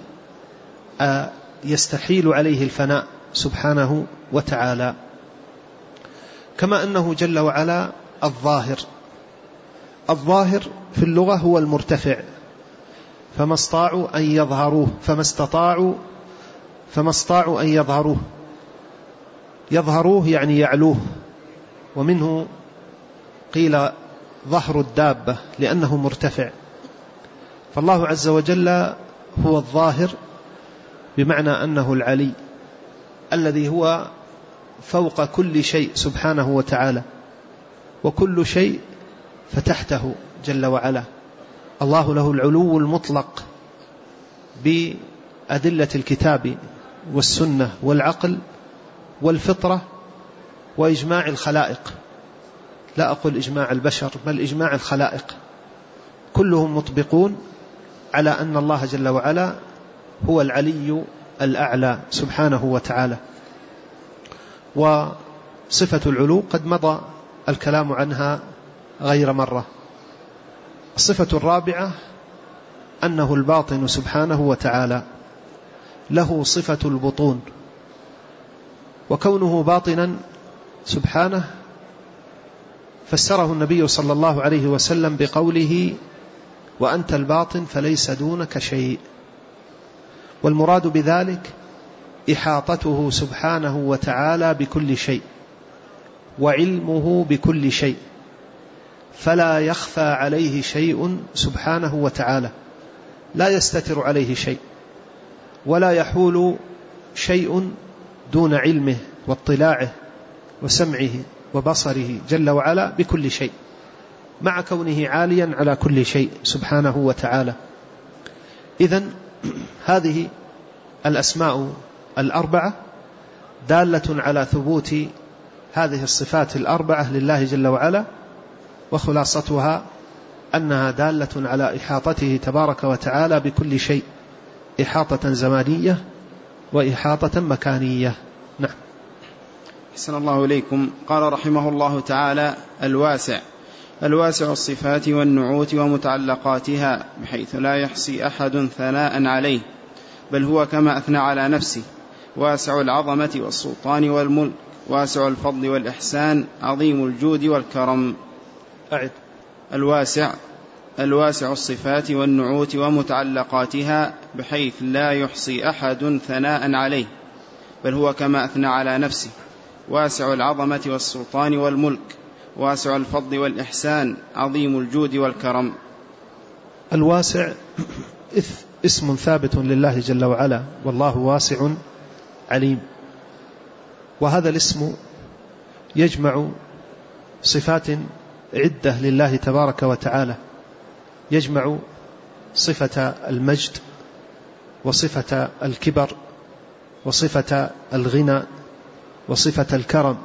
يستحيل عليه الفناء سبحانه وتعالى. كما أنه جل وعلا الظاهر. الظاهر في اللغة هو المرتفع، فما استطاعوا أن يظهروه فما استطاعوا فما استطاعوا أن يظهروه. يظهروه يعني يعلوه ومنه قيل ظهر الدابة لأنه مرتفع. فالله عز وجل هو الظاهر بمعنى أنه العلي الذي هو فوق كل شيء سبحانه وتعالى، وكل شيء فتحته جل وعلا. الله له العلو المطلق بأدلة الكتاب والسنة والعقل والفطرة وإجماع الخلائق، لا أقول إجماع البشر بل إجماع الخلائق، كلهم مطبقون على أن الله جل وعلا هو العلي الأعلى سبحانه وتعالى. وصفة العلو قد مضى الكلام عنها غير مرة. الصفة الرابعة أنه الباطن سبحانه وتعالى، له صفة البطون، وكونه باطنا سبحانه فسره النبي صلى الله عليه وسلم بقوله وأنت الباطن فليس دونك شيء. والمراد بذلك إحاطته سبحانه وتعالى بكل شيء وعلمه بكل شيء، فلا يخفى عليه شيء سبحانه وتعالى، لا يستتر عليه شيء ولا يحول شيء دون علمه واطلاعه وسمعه وبصره جل وعلا بكل شيء، مع كونه عاليا على كل شيء سبحانه وتعالى. إذن هذه الأسماء الأربعة دالة على ثبوت هذه الصفات الأربعة لله جل وعلا، وخلاصتها أنها دالة على إحاطته تبارك وتعالى بكل شيء، إحاطة زمانية وإحاطة مكانية. نعم. أحسن الله إليكم. قال رحمه الله تعالى: الواسع الواسع الصفات والنعوت ومتعلقاتها، بحيث لا يحصي أحد ثناء عليه، بل هو كما أثنى على نفسه، واسع العظمة والسلطان والملك، واسع الفضل والإحسان، عظيم الجود والكرم. أعد. الواسع الواسع الصفات والنعوت ومتعلقاتها، بحيث لا يحصي أحد ثناء عليه، بل هو كما أثنى على نفسه، واسع العظمة والسلطان والملك، واسع الفضل والإحسان، عظيم الجود والكرم. الواسع اسم ثابت لله جل وعلا، والله واسع عليم. وهذا الاسم يجمع صفات عدة لله تبارك وتعالى، يجمع صفة المجد وصفة الكبر وصفة الغنى وصفة الكرم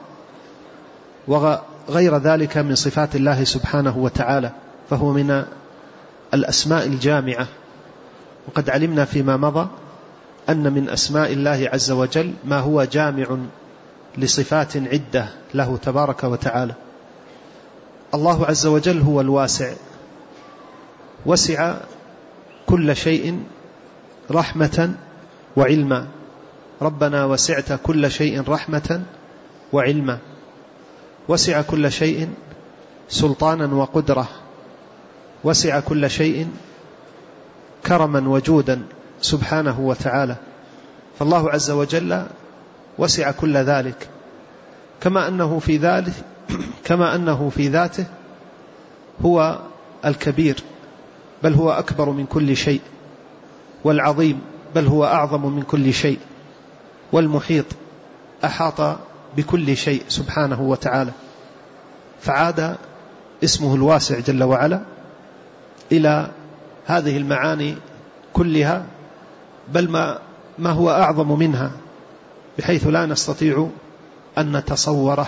وغير ذلك من صفات الله سبحانه وتعالى، فهو من الأسماء الجامعة. وقد علمنا فيما مضى أن من أسماء الله عز وجل ما هو جامع لصفات عدة له تبارك وتعالى. الله عز وجل هو الواسع، وسع كل شيء رحمة وعلما. ربنا وسعت كل شيء رحمة وعلما، وسع كل شيء سلطانا وقدرة، وسع كل شيء كرما وجودا سبحانه وتعالى. فالله عز وجل وسع كل ذلك، كما أنه في ذلك كما أنه في ذاته هو الكبير، بل هو أكبر من كل شيء، والعظيم، بل هو أعظم من كل شيء، والمحيط، أحاط بكل شيء سبحانه وتعالى. فعاد اسمه الواسع جل وعلا إلى هذه المعاني كلها، بل ما, ما هو أعظم منها، بحيث لا نستطيع أن نتصوره.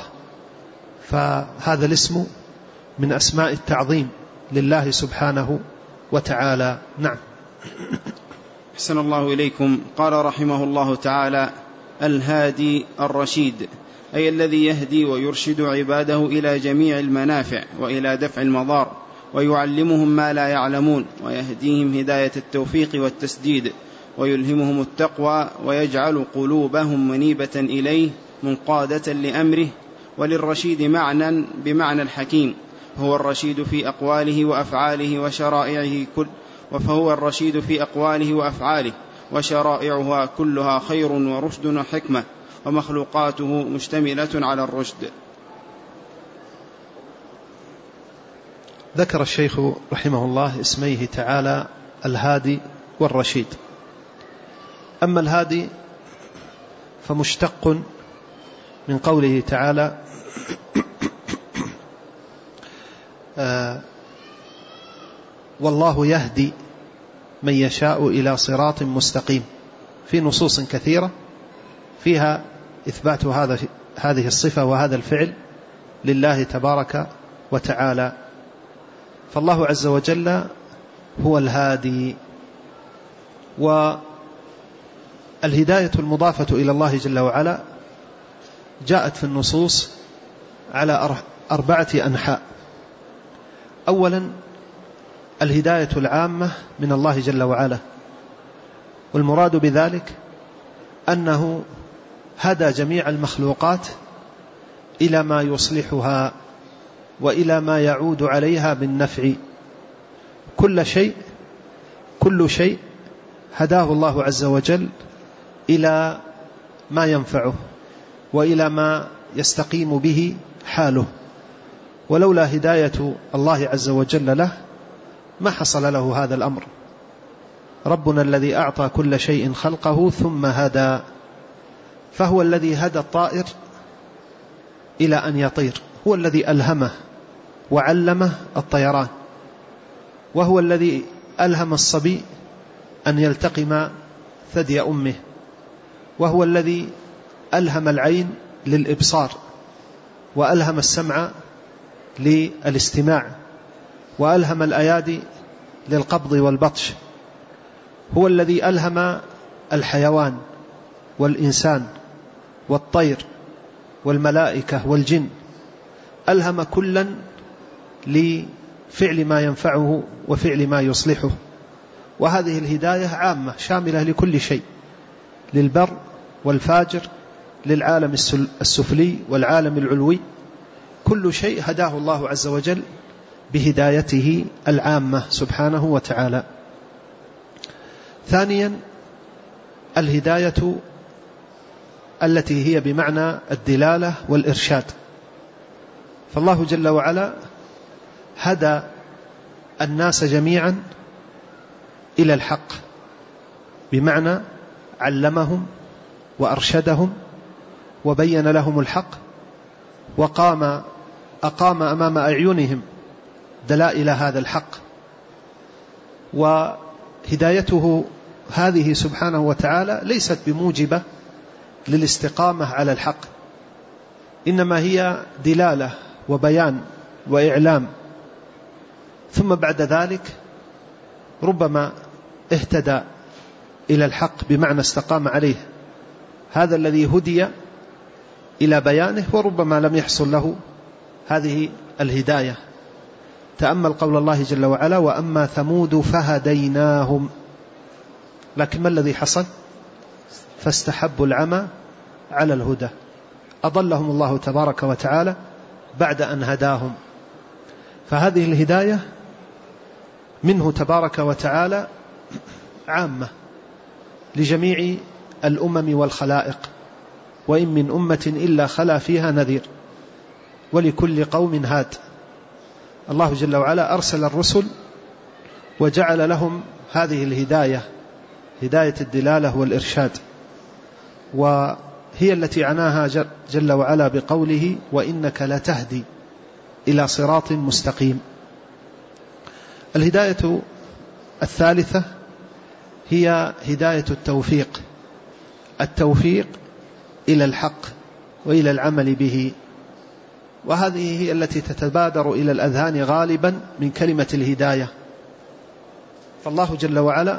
فهذا الاسم من أسماء التعظيم لله سبحانه وتعالى. نعم. أحسن الله إليكم. قال رحمه الله تعالى: الهادي الرشيد، أي الذي يهدي ويرشد عباده إلى جميع المنافع وإلى دفع المضار، ويعلمهم ما لا يعلمون، ويهديهم هداية التوفيق والتسديد، ويلهمهم التقوى، ويجعل قلوبهم منيبة إليه منقادة لأمره. وللرشيد معنى بمعنى الحكيم، هو الرشيد في أقواله وأفعاله وشرائعه كل وفهو الرشيد في أقواله وأفعاله وشرائعها كلها خير ورشد وحكمة، ومخلوقاته مشتملة على الرشد. ذكر الشيخ رحمه الله اسميه تعالى الهادي والرشيد. أما الهادي فمشتق من قوله تعالى آه والله يهدي من يشاء إلى صراط مستقيم، في نصوص كثيرة فيها إثبات هذا هذه الصفة وهذا الفعل لله تبارك وتعالى. فالله عز وجل هو الهادي. والهداية المضافة إلى الله جل وعلا جاءت في النصوص على أربعة أنحاء. أولا الهداية العامة من الله جل وعلا، والمراد بذلك أنه هدى جميع المخلوقات إلى ما يصلحها وإلى ما يعود عليها بالنفع. كل شيء كل شيء هداه الله عز وجل إلى ما ينفعه وإلى ما يستقيم به حاله، ولولا هداية الله عز وجل له ما حصل له هذا الأمر. ربنا الذي أعطى كل شيء خلقه ثم هدى، فهو الذي هدى الطائر إلى أن يطير، هو الذي ألهمه وعلمه الطيران، وهو الذي ألهم الصبي أن يلتقم ثدي أمه، وهو الذي ألهم العين للإبصار، وألهم السمع للاستماع، وألهم الأيادي للقبض والبطش. هو الذي ألهم الحيوان والإنسان والطير والملائكة والجن، ألهم كلا لفعل ما ينفعه وفعل ما يصلحه. وهذه الهداية عامة شاملة لكل شيء، للبر والفاجر، للعالم السفلي والعالم العلوي، كل شيء هداه الله عز وجل بهدايته العامة سبحانه وتعالى. ثانيا الهداية التي هي بمعنى الدلالة والإرشاد، فالله جل وعلا هدى الناس جميعا إلى الحق، بمعنى علمهم وأرشدهم وبين لهم الحق، وقام أقام أمام أعينهم دلائل هذا الحق. وهدايته هذه سبحانه وتعالى ليست بموجبة للاستقامة على الحق، إنما هي دلالة وبيان وإعلام، ثم بعد ذلك ربما اهتدى إلى الحق بمعنى استقام عليه هذا الذي هدي إلى بيانه، وربما لم يحصل له هذه الهداية. تأمل قول الله جل وعلا: وأما ثمود فهديناهم. لكن ما الذي حصل؟ فاستحبوا العمى على الهدى، أضلهم الله تبارك وتعالى بعد أن هداهم. فهذه الهداية منه تبارك وتعالى عامة لجميع الأمم والخلائق، وإن من أمة إلا خلا فيها نذير، ولكل قوم هاد. الله جل وعلا أرسل الرسل وجعل لهم هذه الهداية، هداية الدلالة والإرشاد، وهي التي عناها جل وعلا بقوله: وإنك لتهدي إلى صراط مستقيم. الهداية الثالثة هي هداية التوفيق، التوفيق إلى الحق وإلى العمل به، وهذه هي التي تتبادر إلى الأذهان غالبا من كلمة الهداية. فالله جل وعلا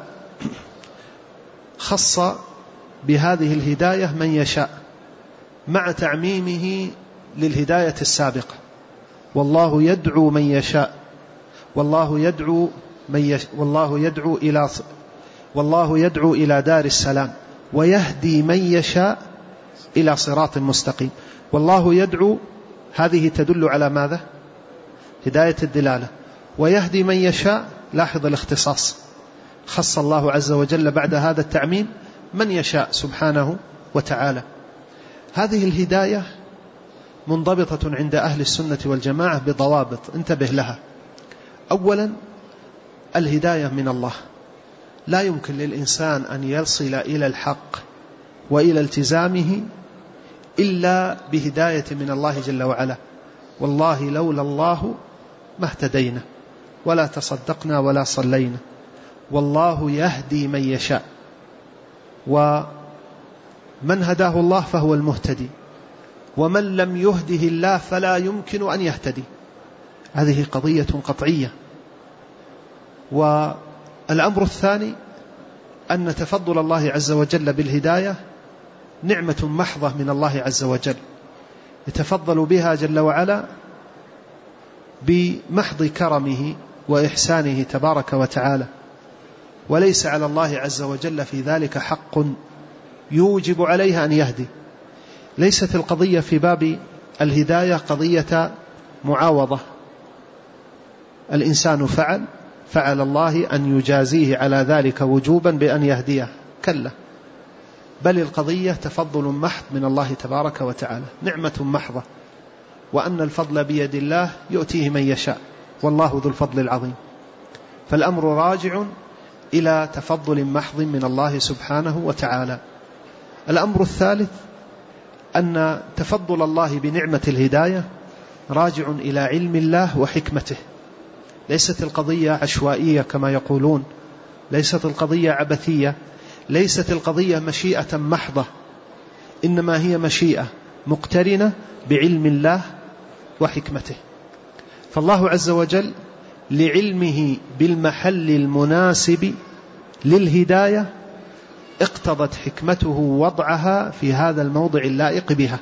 خص بهذه الهداية من يشاء مع تعميمه للهداية السابقة. والله يدعو من يشاء، والله يدعو من يش... والله يدعو إلى والله يدعو إلى دار السلام، ويهدي من يشاء إلى صراط مستقيم. والله يدعو، هذه تدل على ماذا؟ هداية الدلالة. ويهدي من يشاء، لاحظ الاختصاص، خص الله عز وجل بعد هذا التعميم من يشاء سبحانه وتعالى. هذه الهداية منضبطة عند أهل السنة والجماعة بضوابط، انتبه لها. أولا الهداية من الله، لا يمكن للإنسان أن يصل إلى الحق وإلى التزامه إلا بهداية من الله جل وعلا. والله لولا الله ما اهتدينا ولا تصدقنا ولا صلينا، والله يهدي من يشاء، ومن هداه الله فهو المهتدي، ومن لم يهده الله فلا يمكن أن يهتدي. هذه قضية قطعية. والأمر الثاني أن تفضل الله عز وجل بالهداية نعمة محضة من الله عز وجل، يتفضل بها جل وعلا بمحض كرمه وإحسانه تبارك وتعالى، وليس على الله عز وجل في ذلك حق يوجب عليه أن يهدي. ليست القضية في باب الهداية قضية معاوضة، الإنسان فعل فعل الله أن يجازيه على ذلك وجوبا بأن يهديه، كلا، بل القضية تفضل محض من الله تبارك وتعالى، نعمة محضة، وأن الفضل بيد الله يؤتيه من يشاء، والله ذو الفضل العظيم. فالأمر راجع إلى تفضل محض من الله سبحانه وتعالى. الأمر الثالث أن تفضل الله بنعمة الهداية راجع إلى علم الله وحكمته. ليست القضية عشوائية كما يقولون، ليست القضية عبثية، ليست القضية مشيئة محضة، إنما هي مشيئة مقترنة بعلم الله وحكمته. فالله عز وجل لعلمه بالمحل المناسب للهداية اقتضت حكمته وضعها في هذا الموضع اللائق بها.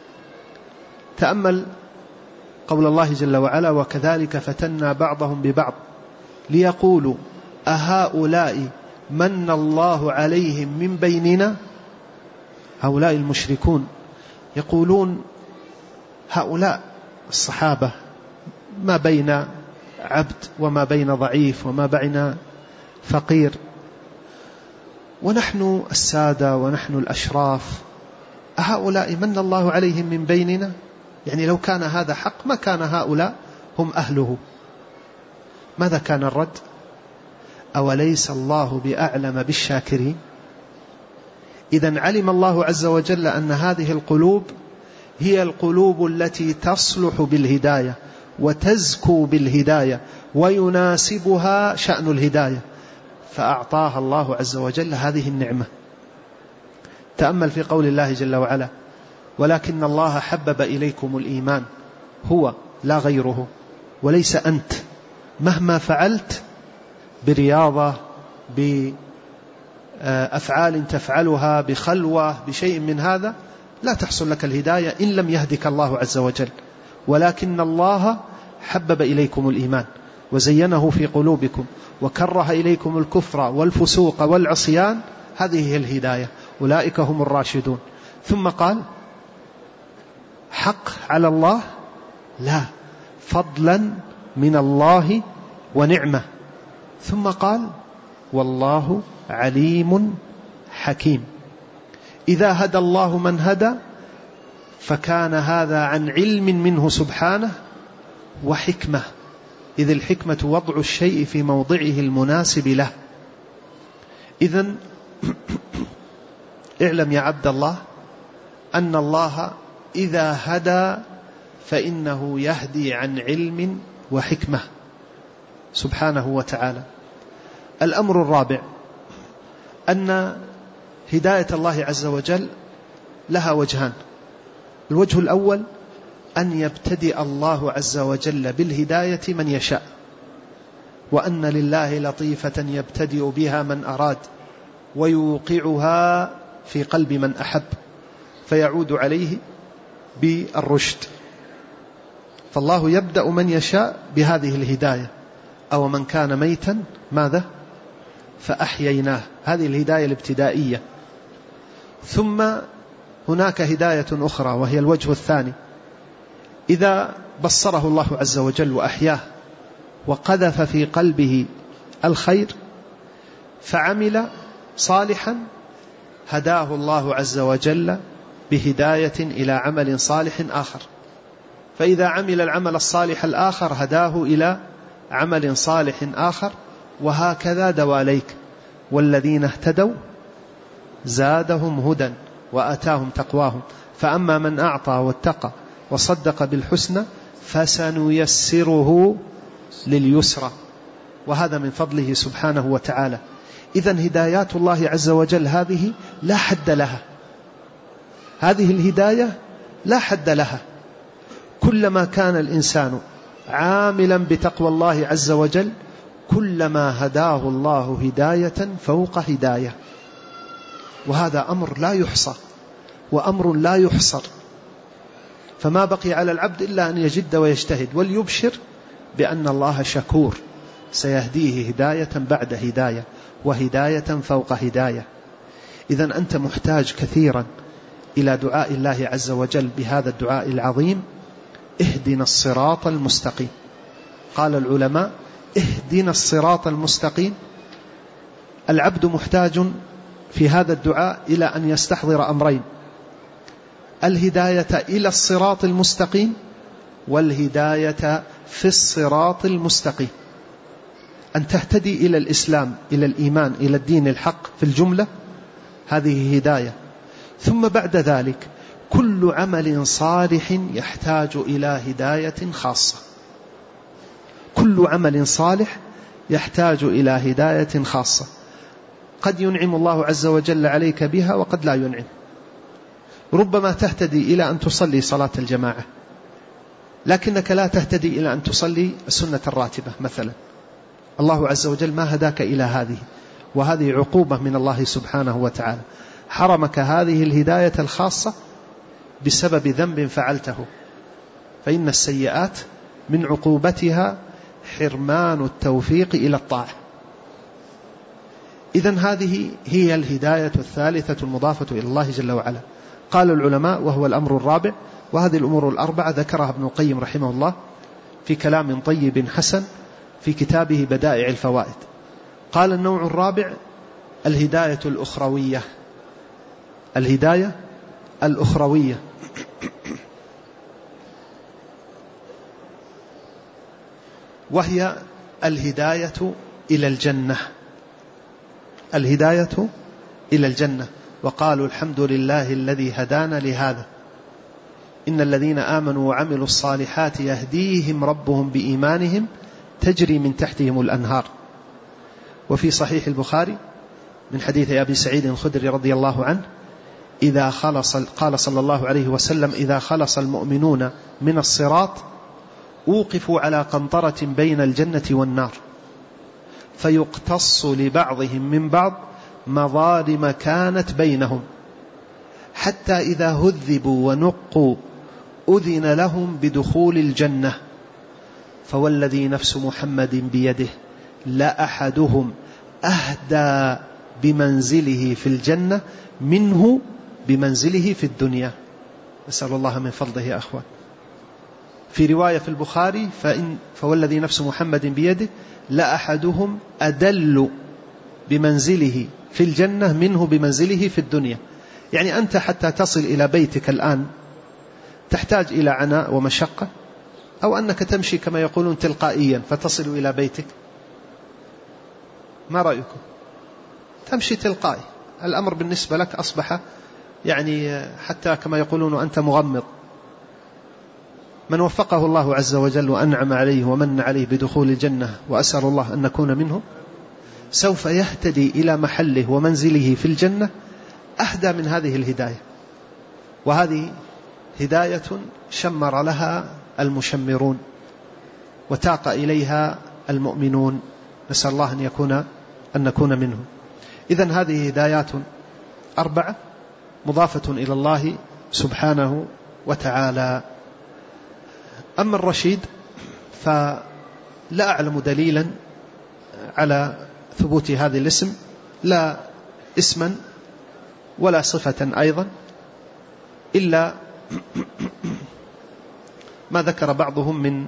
تأمل قول الله جل وعلا: وكذلك فتنا بعضهم ببعض ليقولوا أهؤلاء من الله عليهم من بيننا. هؤلاء المشركون يقولون هؤلاء الصحابة ما بين عبد وما بين ضعيف وما بين فقير، ونحن السادة ونحن الأشراف، هؤلاء من الله عليهم من بيننا. يعني لو كان هذا حق ما كان هؤلاء هم أهله. ماذا كان الرد؟ أوليس الله بأعلم بالشاكرين؟ إذن علم الله عز وجل أن هذه القلوب هي القلوب التي تصلح بالهداية وتزكو بالهداية ويناسبها شأن الهداية، فأعطاها الله عز وجل هذه النعمة. تأمل في قول الله جل وعلا: ولكن الله حبب إليكم الإيمان، هو لا غيره، وليس أنت مهما فعلت برياضة، بأفعال تفعلها، بخلوة، بشيء من هذا، لا تحصل لك الهداية إن لم يهدك الله عز وجل. ولكن الله حبب إليكم الإيمان وزينه في قلوبكم وكره إليكم الكفر والفسوق والعصيان، هذه هي الهداية، أولئك هم الراشدون. ثم قال: حق على الله؟ لا، فضلا من الله ونعمة. ثم قال: والله عليم حكيم. إذا هدى الله من هدى فكان هذا عن علم منه سبحانه وحكمة، إذ الحكمة وضع الشيء في موضعه المناسب له. إذن اعلم يا عبد الله أن الله إذا هدى فإنه يهدي عن علم وحكمة سبحانه وتعالى. الأمر الرابع أن هداية الله عز وجل لها وجهان. الوجه الأول أن يبتدئ الله عز وجل بالهداية من يشاء، وأن لله لطيفة يبتدئ بها من أراد ويوقعها في قلب من أحب فيعود عليه بالرشد. فالله يبدأ من يشاء بهذه الهداية. أو من كان ميتا ماذا؟ فأحييناه، هذه الهداية الابتدائية. ثم هناك هداية أخرى وهي الوجه الثاني، إذا بصره الله عز وجل وأحياه وقذف في قلبه الخير فعمل صالحا، هداه الله عز وجل بهداية إلى عمل صالح آخر. فإذا عمل العمل الصالح الآخر هداه إلى عمل صالح آخر، وهكذا دواليك. والذين اهتدوا زادهم هدى وآتاهم تقواهم، فأما من أعطى واتقى وصدق بالحسنى فسنيسره لليسرى. وهذا من فضله سبحانه وتعالى. إذن هدايات الله عز وجل هذه لا حد لها، هذه الهداية لا حد لها. كلما كان الإنسان عاملا بتقوى الله عز وجل كلما هداه الله هداية فوق هداية، وهذا أمر لا يحصى وأمر لا يحصر. فما بقي على العبد إلا أن يجد ويجتهد وليبشر بأن الله شكور سيهديه هداية بعد هداية وهداية فوق هداية. إذن أنت محتاج كثيرا إلى دعاء الله عز وجل بهذا الدعاء العظيم: اهدنا الصراط المستقيم. قال العلماء: اهدنا الصراط المستقيم. العبد محتاج في هذا الدعاء إلى أن يستحضر أمرين: الهداية إلى الصراط المستقيم والهداية في الصراط المستقيم. أن تهتدي إلى الإسلام، إلى الإيمان، إلى الدين الحق في الجملة، هذه هداية. ثم بعد ذلك كل عمل صالح يحتاج إلى هداية خاصة، كل عمل صالح يحتاج إلى هداية خاصة. قد ينعم الله عز وجل عليك بها وقد لا ينعم. ربما تهتدي إلى أن تصلي صلاة الجماعة، لكنك لا تهتدي إلى أن تصلي السنة الراتبة مثلا. الله عز وجل ما هداك إلى هذه، وهذه عقوبة من الله سبحانه وتعالى. حرمك هذه الهداية الخاصة بسبب ذنب فعلته، فإن السيئات من عقوبتها حرمان التوفيق إلى الطاعة. إذن هذه هي الهداية الثالثة المضافة إلى الله جل وعلا. قال العلماء: وهو الأمر الرابع. وهذه الأمور الأربعة ذكرها ابن القيم رحمه الله في كلام طيب حسن في كتابه بدائع الفوائد. قال: النوع الرابع الهداية الأخروية، الهداية الأخروية، وهي الهداية إلى الجنة، الهداية إلى الجنة. وقالوا: الحمد لله الذي هدانا لهذا، إن الذين آمنوا وعملوا الصالحات يهديهم ربهم بإيمانهم تجري من تحتهم الأنهار. وفي صحيح البخاري من حديث أبي سعيد الخدري رضي الله عنه: إذا خلص قال صلى الله عليه وسلم: إذا خلص المؤمنون من الصراط أوقفوا على قنطرة بين الجنة والنار فيقتص لبعضهم من بعض مظالم كانت بينهم، حتى إذا هذبوا ونقوا أذن لهم بدخول الجنة، فوالذي نفس محمد بيده لأحدهم أهدى بمنزله في الجنة منه بمنزله في الدنيا. نسأل الله من فضله يا أخوان. في رواية في البخاري: فإن فوالذي نفس محمد بيده لأحدهم أدل بمنزله في الجنة منه بمنزله في الدنيا. يعني أنت حتى تصل إلى بيتك الآن تحتاج إلى عناء ومشقة، أو أنك تمشي كما يقولون تلقائيا فتصل إلى بيتك؟ ما رأيكم؟ تمشي تلقائي، الأمر بالنسبة لك أصبح يعني حتى كما يقولون أنت مغمض. من وفقه الله عز وجل وأنعم عليه ومن عليه بدخول الجنة، وأسأل الله أن نكون منه، سوف يهتدي إلى محله ومنزله في الجنة أهدى من هذه الهداية. وهذه هداية شمر لها المشمرون وتاق إليها المؤمنون، نسأل الله أن يكون أن نكون منهم. إذن هذه هدايات أربعة مضافة إلى الله سبحانه وتعالى. أما الرشيد فلا أعلم دليلا على ثبوت هذا الاسم، لا اسما ولا صفة أيضا، إلا ما ذكر بعضهم من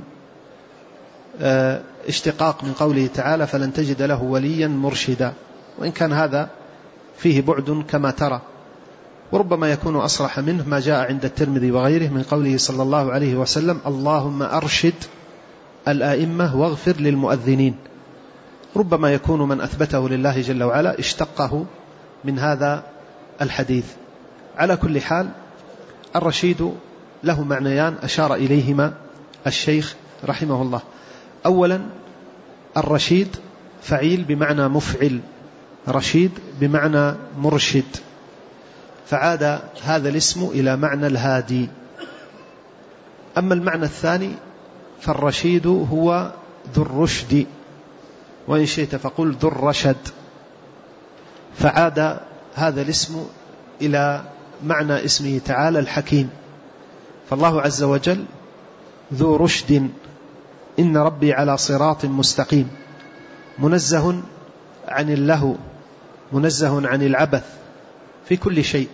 اشتقاق من قوله تعالى: فلن تجد له وليا مرشدا، وإن كان هذا فيه بعد كما ترى، وربما يكون أصرح منه ما جاء عند الترمذي وغيره من قوله صلى الله عليه وسلم: اللهم أرشد الآئمة واغفر للمؤذنين، ربما يكون من أثبته لله جل وعلا اشتقه من هذا الحديث. على كل حال الرشيد له معنيان أشار إليهما الشيخ رحمه الله. أولا الرشيد فعيل بمعنى مفعل، رشيد بمعنى مرشد، فعاد هذا الاسم إلى معنى الهادي. أما المعنى الثاني فالرشيد هو ذو الرشد، وإن شئت فقل ذو الرشد، فعاد هذا الاسم إلى معنى اسمه تعالى الحكيم. فالله عز وجل ذو رشد، إن ربي على صراط مستقيم، منزه عن اللهو، منزه عن العبث في كل شيء،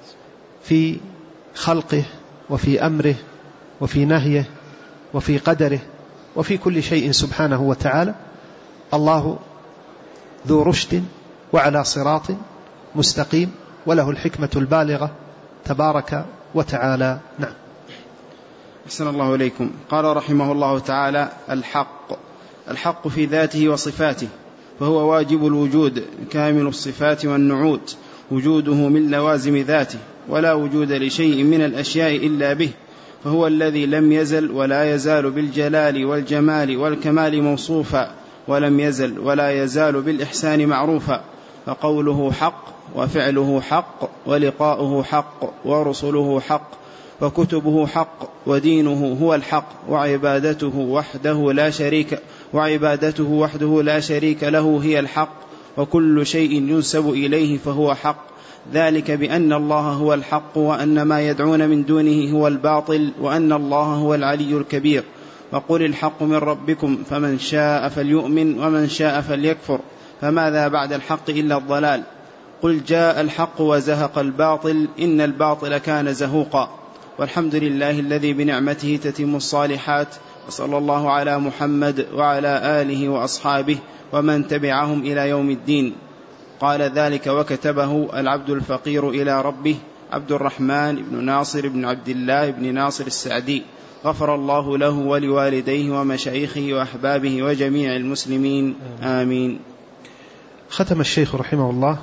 في خلقه وفي أمره وفي نهيه وفي قدره وفي كل شيء سبحانه وتعالى. الله ذو رشد وعلى صراط مستقيم، وله الحكمة البالغة تبارك وتعالى. نعم. أحسن الله إليكم. قال رحمه الله تعالى: الحق، الحق في ذاته وصفاته، فهو واجب الوجود كامل الصفات والنعوت، وجوده من لوازم ذاته، ولا وجود لشيء من الأشياء إلا به، فهو الذي لم يزل ولا يزال بالجلال والجمال والكمال موصوفا، ولم يزل ولا يزال بالإحسان معروفا، فقوله حق، وفعله حق، ولقاؤه حق، ورسله حق، وكتبه حق، ودينه هو الحق، وعبادته وحده لا شريك وعبادته وحده لا شريك له هي الحق، وكل شيء ينسب إليه فهو حق، ذلك بأن الله هو الحق، وأن ما يدعون من دونه هو الباطل، وأن الله هو العلي الكبير. وقل الحق من ربكم فمن شاء فليؤمن ومن شاء فليكفر، فماذا بعد الحق إلا الضلال. قل جاء الحق وزهق الباطل إن الباطل كان زهوقا. والحمد لله الذي بنعمته تتم الصالحات، وصلى الله على محمد وعلى آله وأصحابه ومن تبعهم إلى يوم الدين. قال ذلك وكتبه العبد الفقير إلى ربه عبد الرحمن بن ناصر بن عبد الله بن ناصر السعدي، غفر الله له ولوالديه ومشايخه وأحبابه وجميع المسلمين، آمين. ختم الشيخ رحمه الله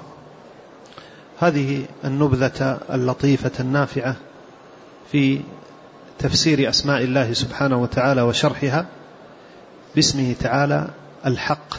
هذه النبذة اللطيفة النافعة في تفسير أسماء الله سبحانه وتعالى وشرحها باسمه تعالى الحق.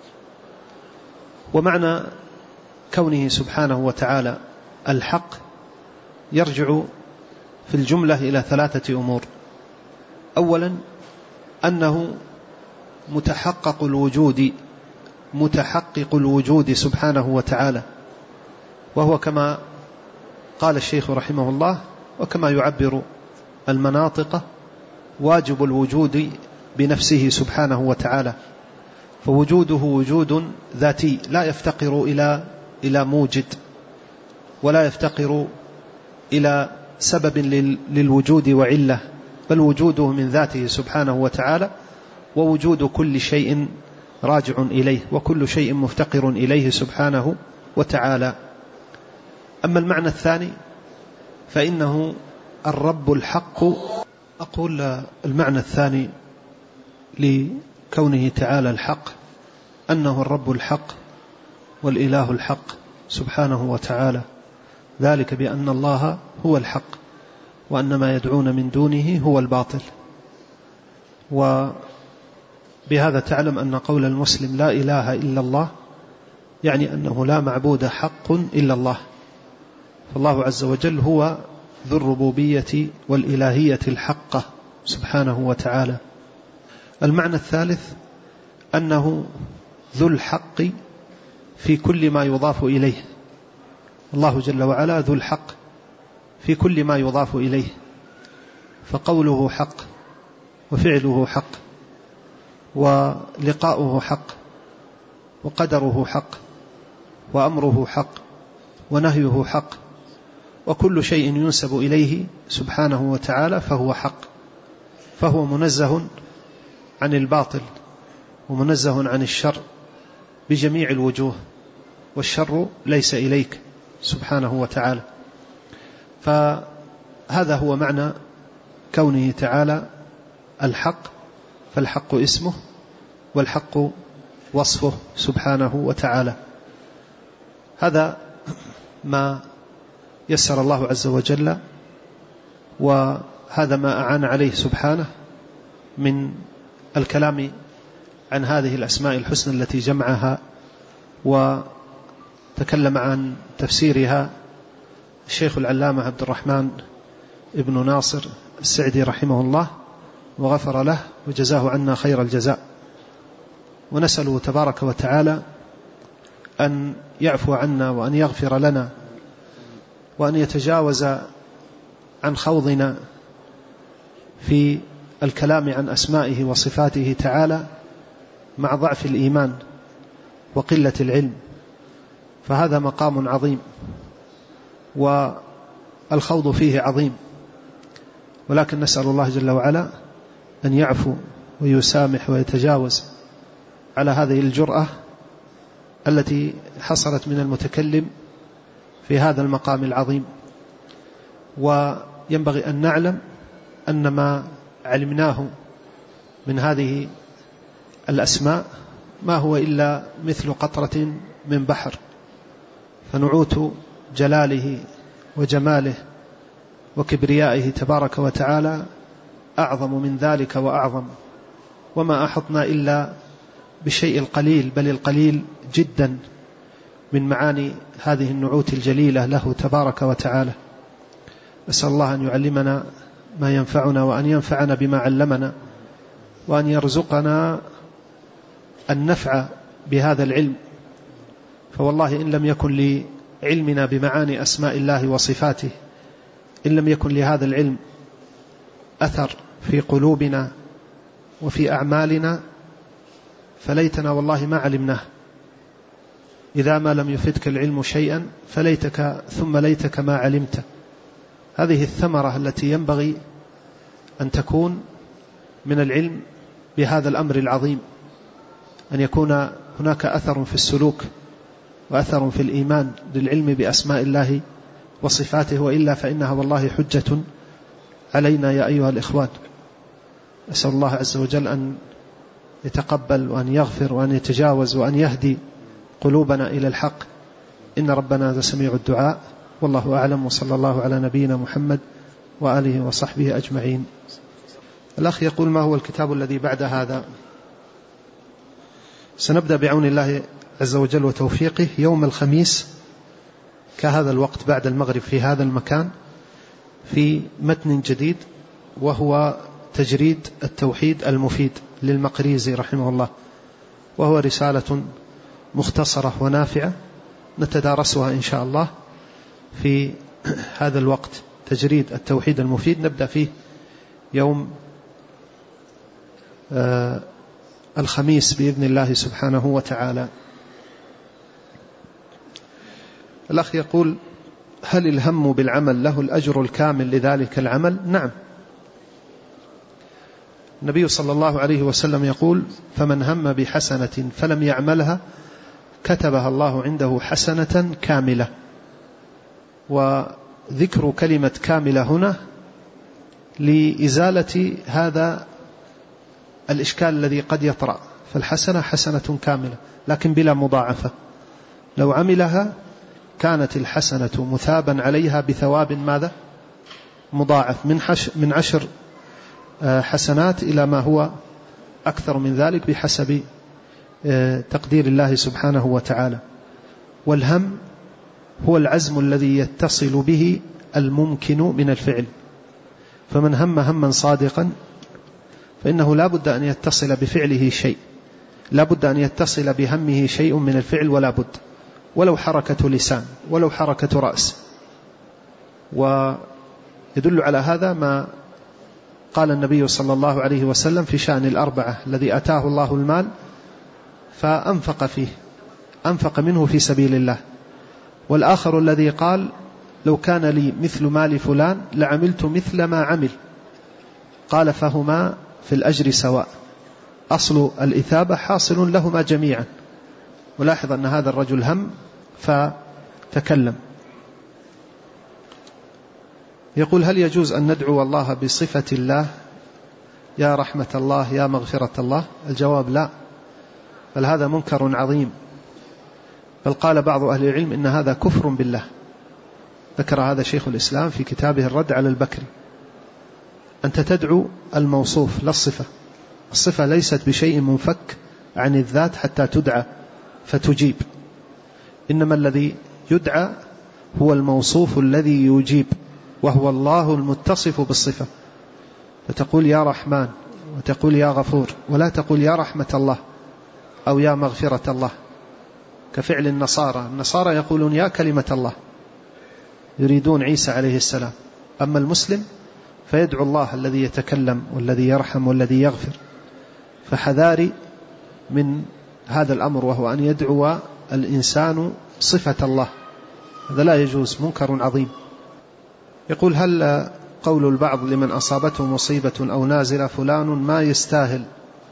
ومعنى كونه سبحانه وتعالى الحق يرجع في الجملة إلى ثلاثة أمور. أولا أنه متحقق الوجود، متحقق الوجود سبحانه وتعالى، وهو كما قال الشيخ رحمه الله وكما يعبر المناطق واجب الوجود بنفسه سبحانه وتعالى، فوجوده وجود ذاتي لا يفتقر إلى إلى موجد، ولا يفتقر إلى سبب للوجود وعلة، بل وجوده من ذاته سبحانه وتعالى، ووجود كل شيء راجع إليه، وكل شيء مفتقر إليه سبحانه وتعالى. أما المعنى الثاني فإنه الرب الحق. أقول المعنى الثاني لكونه تعالى الحق أنه الرب الحق والإله الحق سبحانه وتعالى، ذلك بأن الله هو الحق، وأن ما يدعون من دونه هو الباطل. وبهذا تعلم أن قول المسلم لا إله إلا الله يعني أنه لا معبود حق إلا الله، فالله عز وجل هو ذو الربوبية والإلهية الحقة سبحانه وتعالى. المعنى الثالث أنه ذو الحق في كل ما يضاف إليه، الله جل وعلا ذو الحق في كل ما يضاف إليه، فقوله حق، وفعله حق، ولقاؤه حق، وقدره حق، وأمره حق، ونهيه حق، وكل شيء ينسب إليه سبحانه وتعالى فهو حق، فهو منزه عن الباطل ومنزه عن الشر بجميع الوجوه، والشر ليس إليك سبحانه وتعالى. فهذا هو معنى كونه تعالى الحق فالحق اسمه والحق وصفه سبحانه وتعالى. هذا ما يسر الله عز وجل، وهذا ما أعان عليه سبحانه من الكلام عن هذه الأسماء الحسنى التي جمعها وتكلم عن تفسيرها الشيخ العلامة عبد الرحمن ابن ناصر السعدي رحمه الله وغفر له وجزاه عنا خير الجزاء. ونسأله تبارك وتعالى أن يعفو عنا وأن يغفر لنا وأن يتجاوز عن خوضنا في الكلام عن أسمائه وصفاته تعالى مع ضعف الإيمان وقلة العلم، فهذا مقام عظيم والخوض فيه عظيم، ولكن نسأل الله جل وعلا أن يعفو ويسامح ويتجاوز على هذه الجرأة التي حصلت من المتكلم في هذا المقام العظيم. وينبغي أن نعلم أن ما علمناه من هذه الأسماء ما هو إلا مثل قطرة من بحر، فنعوت جلاله وجماله وكبريائه تبارك وتعالى أعظم من ذلك وأعظم، وما أحطنا إلا بالشيء القليل بل القليل جدا من معاني هذه النعوت الجليلة له تبارك وتعالى. أسأل الله أن يعلمنا ما ينفعنا وأن ينفعنا بما علمنا وأن يرزقنا النفع بهذا العلم، فوالله إن لم يكن لعلمنا بمعاني أسماء الله وصفاته، إن لم يكن لهذا العلم أثر في قلوبنا وفي أعمالنا فليتنا والله ما علمناه. إذا ما لم يفدك العلم شيئا فليتك ثم ليتك ما علمت. هذه الثمرة التي ينبغي أن تكون من العلم بهذا الأمر العظيم، أن يكون هناك أثر في السلوك وأثر في الإيمان للعلم بأسماء الله وصفاته، وإلا فإنها والله حجة علينا يا أيها الإخوان. أسأل الله عز وجل أن يتقبل وأن يغفر وأن يتجاوز وأن يهدي قلوبنا إلى الحق، إن ربنا سميع الدعاء، والله أعلم، وصلى الله على نبينا محمد وآله وصحبه أجمعين. الأخ يقول: ما هو الكتاب الذي بعد هذا؟ سنبدأ بعون الله عز وجل وتوفيقه يوم الخميس كهذا الوقت بعد المغرب في هذا المكان في متن جديد، وهو تجريد التوحيد المفيد للمقريزي رحمه الله، وهو رسالة مختصرة ونافعة نتدارسها إن شاء الله في هذا الوقت. تجريد التوحيد المفيد نبدأ فيه يوم آه الخميس بإذن الله سبحانه وتعالى. الأخ يقول: هل الهم بالعمل له الأجر الكامل لذلك العمل؟ نعم. النبي صلى الله عليه وسلم يقول: فمن هم بحسنة فلم يعملها كتبها الله عنده حسنة كاملة. وذكر كلمة كاملة هنا لإزالة هذا الإشكال الذي قد يطرأ، فالحسنة حسنة كاملة لكن بلا مضاعفة، لو عملها كانت الحسنة مثابا عليها بثواب ماذا؟ مضاعف، من, من عشر حسنات إلى ما هو أكثر من ذلك بحسب تقدير الله سبحانه وتعالى. والهم هو العزم الذي يتصل به الممكن من الفعل، فمن هم هما صادقا فإنه لا بد أن يتصل بفعله شيء، لا بد أن يتصل بهمه شيء من الفعل، ولا بد، ولو حركة لسان ولو حركة رأس. ويدل على هذا ما قال النبي صلى الله عليه وسلم في شأن الأربعة: الذي أتاه الله المال فأنفق فيه، أنفق منه في سبيل الله. والآخر الذي قال: لو كان لي مثل مال فلان لعملت مثل ما عمل، قال: فهما في الأجر سواء، أصل الإثابة حاصل لهما جميعا. ولاحظ أن هذا الرجل هم فتكلم. يقول: هل يجوز أن ندعو الله بصفة الله يا رحمة الله يا مغفرة الله؟ الجواب لا، بل هذا منكر عظيم. بل قال بعض أهل العلم إن هذا كفر بالله. ذكر هذا شيخ الإسلام في كتابه الرد على البكري. أنت تدعو الموصوف لا الصفة. الصفة ليست بشيء منفك عن الذات حتى تدعى فتجيب، إنما الذي يدعى هو الموصوف الذي يجيب، وهو الله المتصف بالصفة. فتقول يا رحمن وتقول يا غفور، ولا تقول يا رحمة الله أو يا مغفرة الله، كفعل النصارى. النصارى يقولون يا كلمة الله، يريدون عيسى عليه السلام. أما المسلم فيدعو الله الذي يتكلم والذي يرحم والذي يغفر. فحذاري من هذا الأمر، وهو أن يدعو الإنسان صفة الله، هذا لا يجوز، منكر عظيم. يقول هل قول البعض لمن أصابته مصيبة أو نازلة فلان ما يستاهل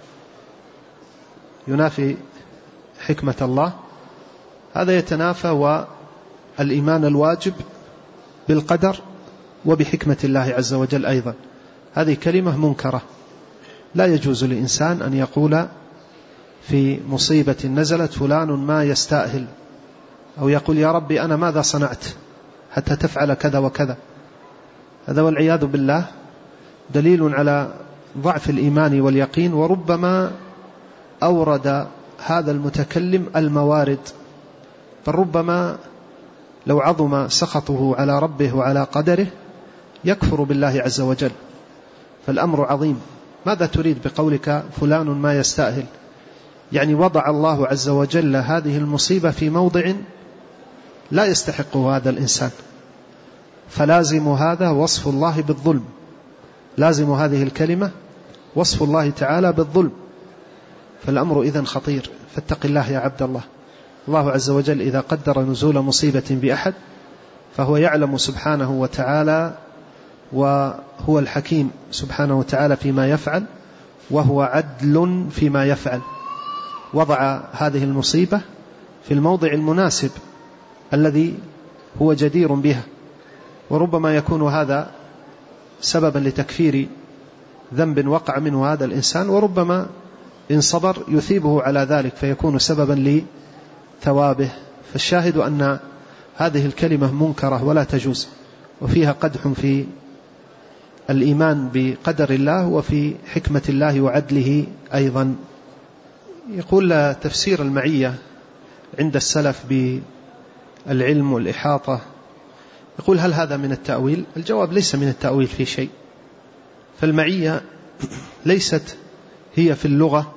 ينافي حكمة الله؟ هذا يتنافى والإيمان الواجب بالقدر وبحكمة الله عز وجل أيضا. هذه كلمة منكرة، لا يجوز لإنسان أن يقول في مصيبة نزلت فلان ما يستاهل، أو يقول يا ربي أنا ماذا صنعت حتى تفعل كذا وكذا. هذا والعياذ بالله دليل على ضعف الإيمان واليقين. وربما أورد هذا المتكلم الموارد، بل ربما لو عظم سخطه على ربه وعلى قدره يكفر بالله عز وجل. فالأمر عظيم. ماذا تريد بقولك فلان ما يستاهل؟ يعني وضع الله عز وجل هذه المصيبة في موضع لا يستحقه هذا الإنسان، فلازم هذا وصف الله بالظلم، لازم هذه الكلمة وصف الله تعالى بالظلم. فالأمر إذن خطير، فاتق الله يا عبد الله. الله عز وجل إذا قدر نزول مصيبة بأحد فهو يعلم سبحانه وتعالى، وهو الحكيم سبحانه وتعالى فيما يفعل، وهو عدل فيما يفعل. وضع هذه المصيبة في الموضع المناسب الذي هو جدير بها. وربما يكون هذا سببا لتكفير ذنب وقع منه هذا الإنسان، وربما إن صبر يثيبه على ذلك فيكون سببا لثوابه. فالشاهد أن هذه الكلمة منكرة ولا تجوز، وفيها قدح في الإيمان بقدر الله وفي حكمة الله وعدله أيضا. يقول تفسير المعية عند السلف بالعلم والإحاطة، يقول هل هذا من التأويل؟ الجواب ليس من التأويل في شيء. فالمعية ليست هي في اللغة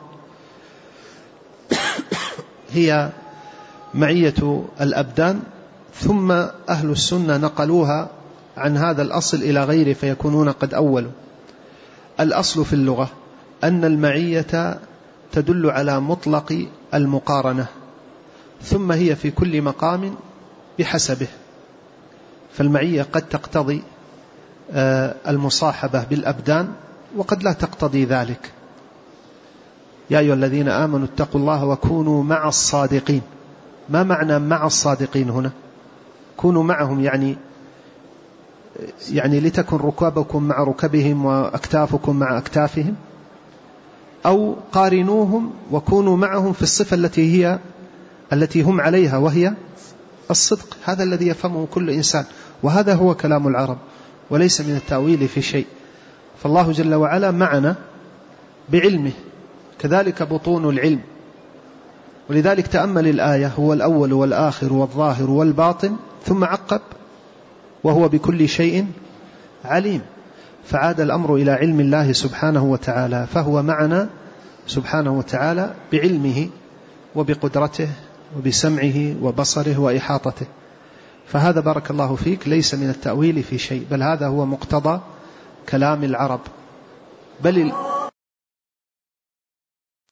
هي معية الأبدان، ثم أهل السنة نقلوها عن هذا الأصل إلى غيره فيكونون قد أولوا. الأصل في اللغة أن المعية تدل على مطلق المقارنة، ثم هي في كل مقام بحسبه. فالمعية قد تقتضي المصاحبة بالأبدان وقد لا تقتضي ذلك. يا أيها الذين آمنوا اتقوا الله وكونوا مع الصادقين. ما معنى مع الصادقين هنا؟ كونوا معهم يعني يعني لتكن ركابكم مع ركبهم وأكتافكم مع أكتافهم، أو قارنوهم وكونوا معهم في الصفة التي هي التي هم عليها وهي الصدق. هذا الذي يفهمه كل إنسان، وهذا هو كلام العرب وليس من التأويل في شيء. فالله جل وعلا معنا بعلمه، كذلك بطون العلم. ولذلك تأمل الآية هو الأول والآخر والظاهر والباطن، ثم عقب وهو بكل شيء عليم. فعاد الأمر إلى علم الله سبحانه وتعالى، فهو معنا سبحانه وتعالى بعلمه وبقدرته وبسمعه وبصره وإحاطته. فهذا بارك الله فيك ليس من التأويل في شيء، بل هذا هو مقتضى كلام العرب. بل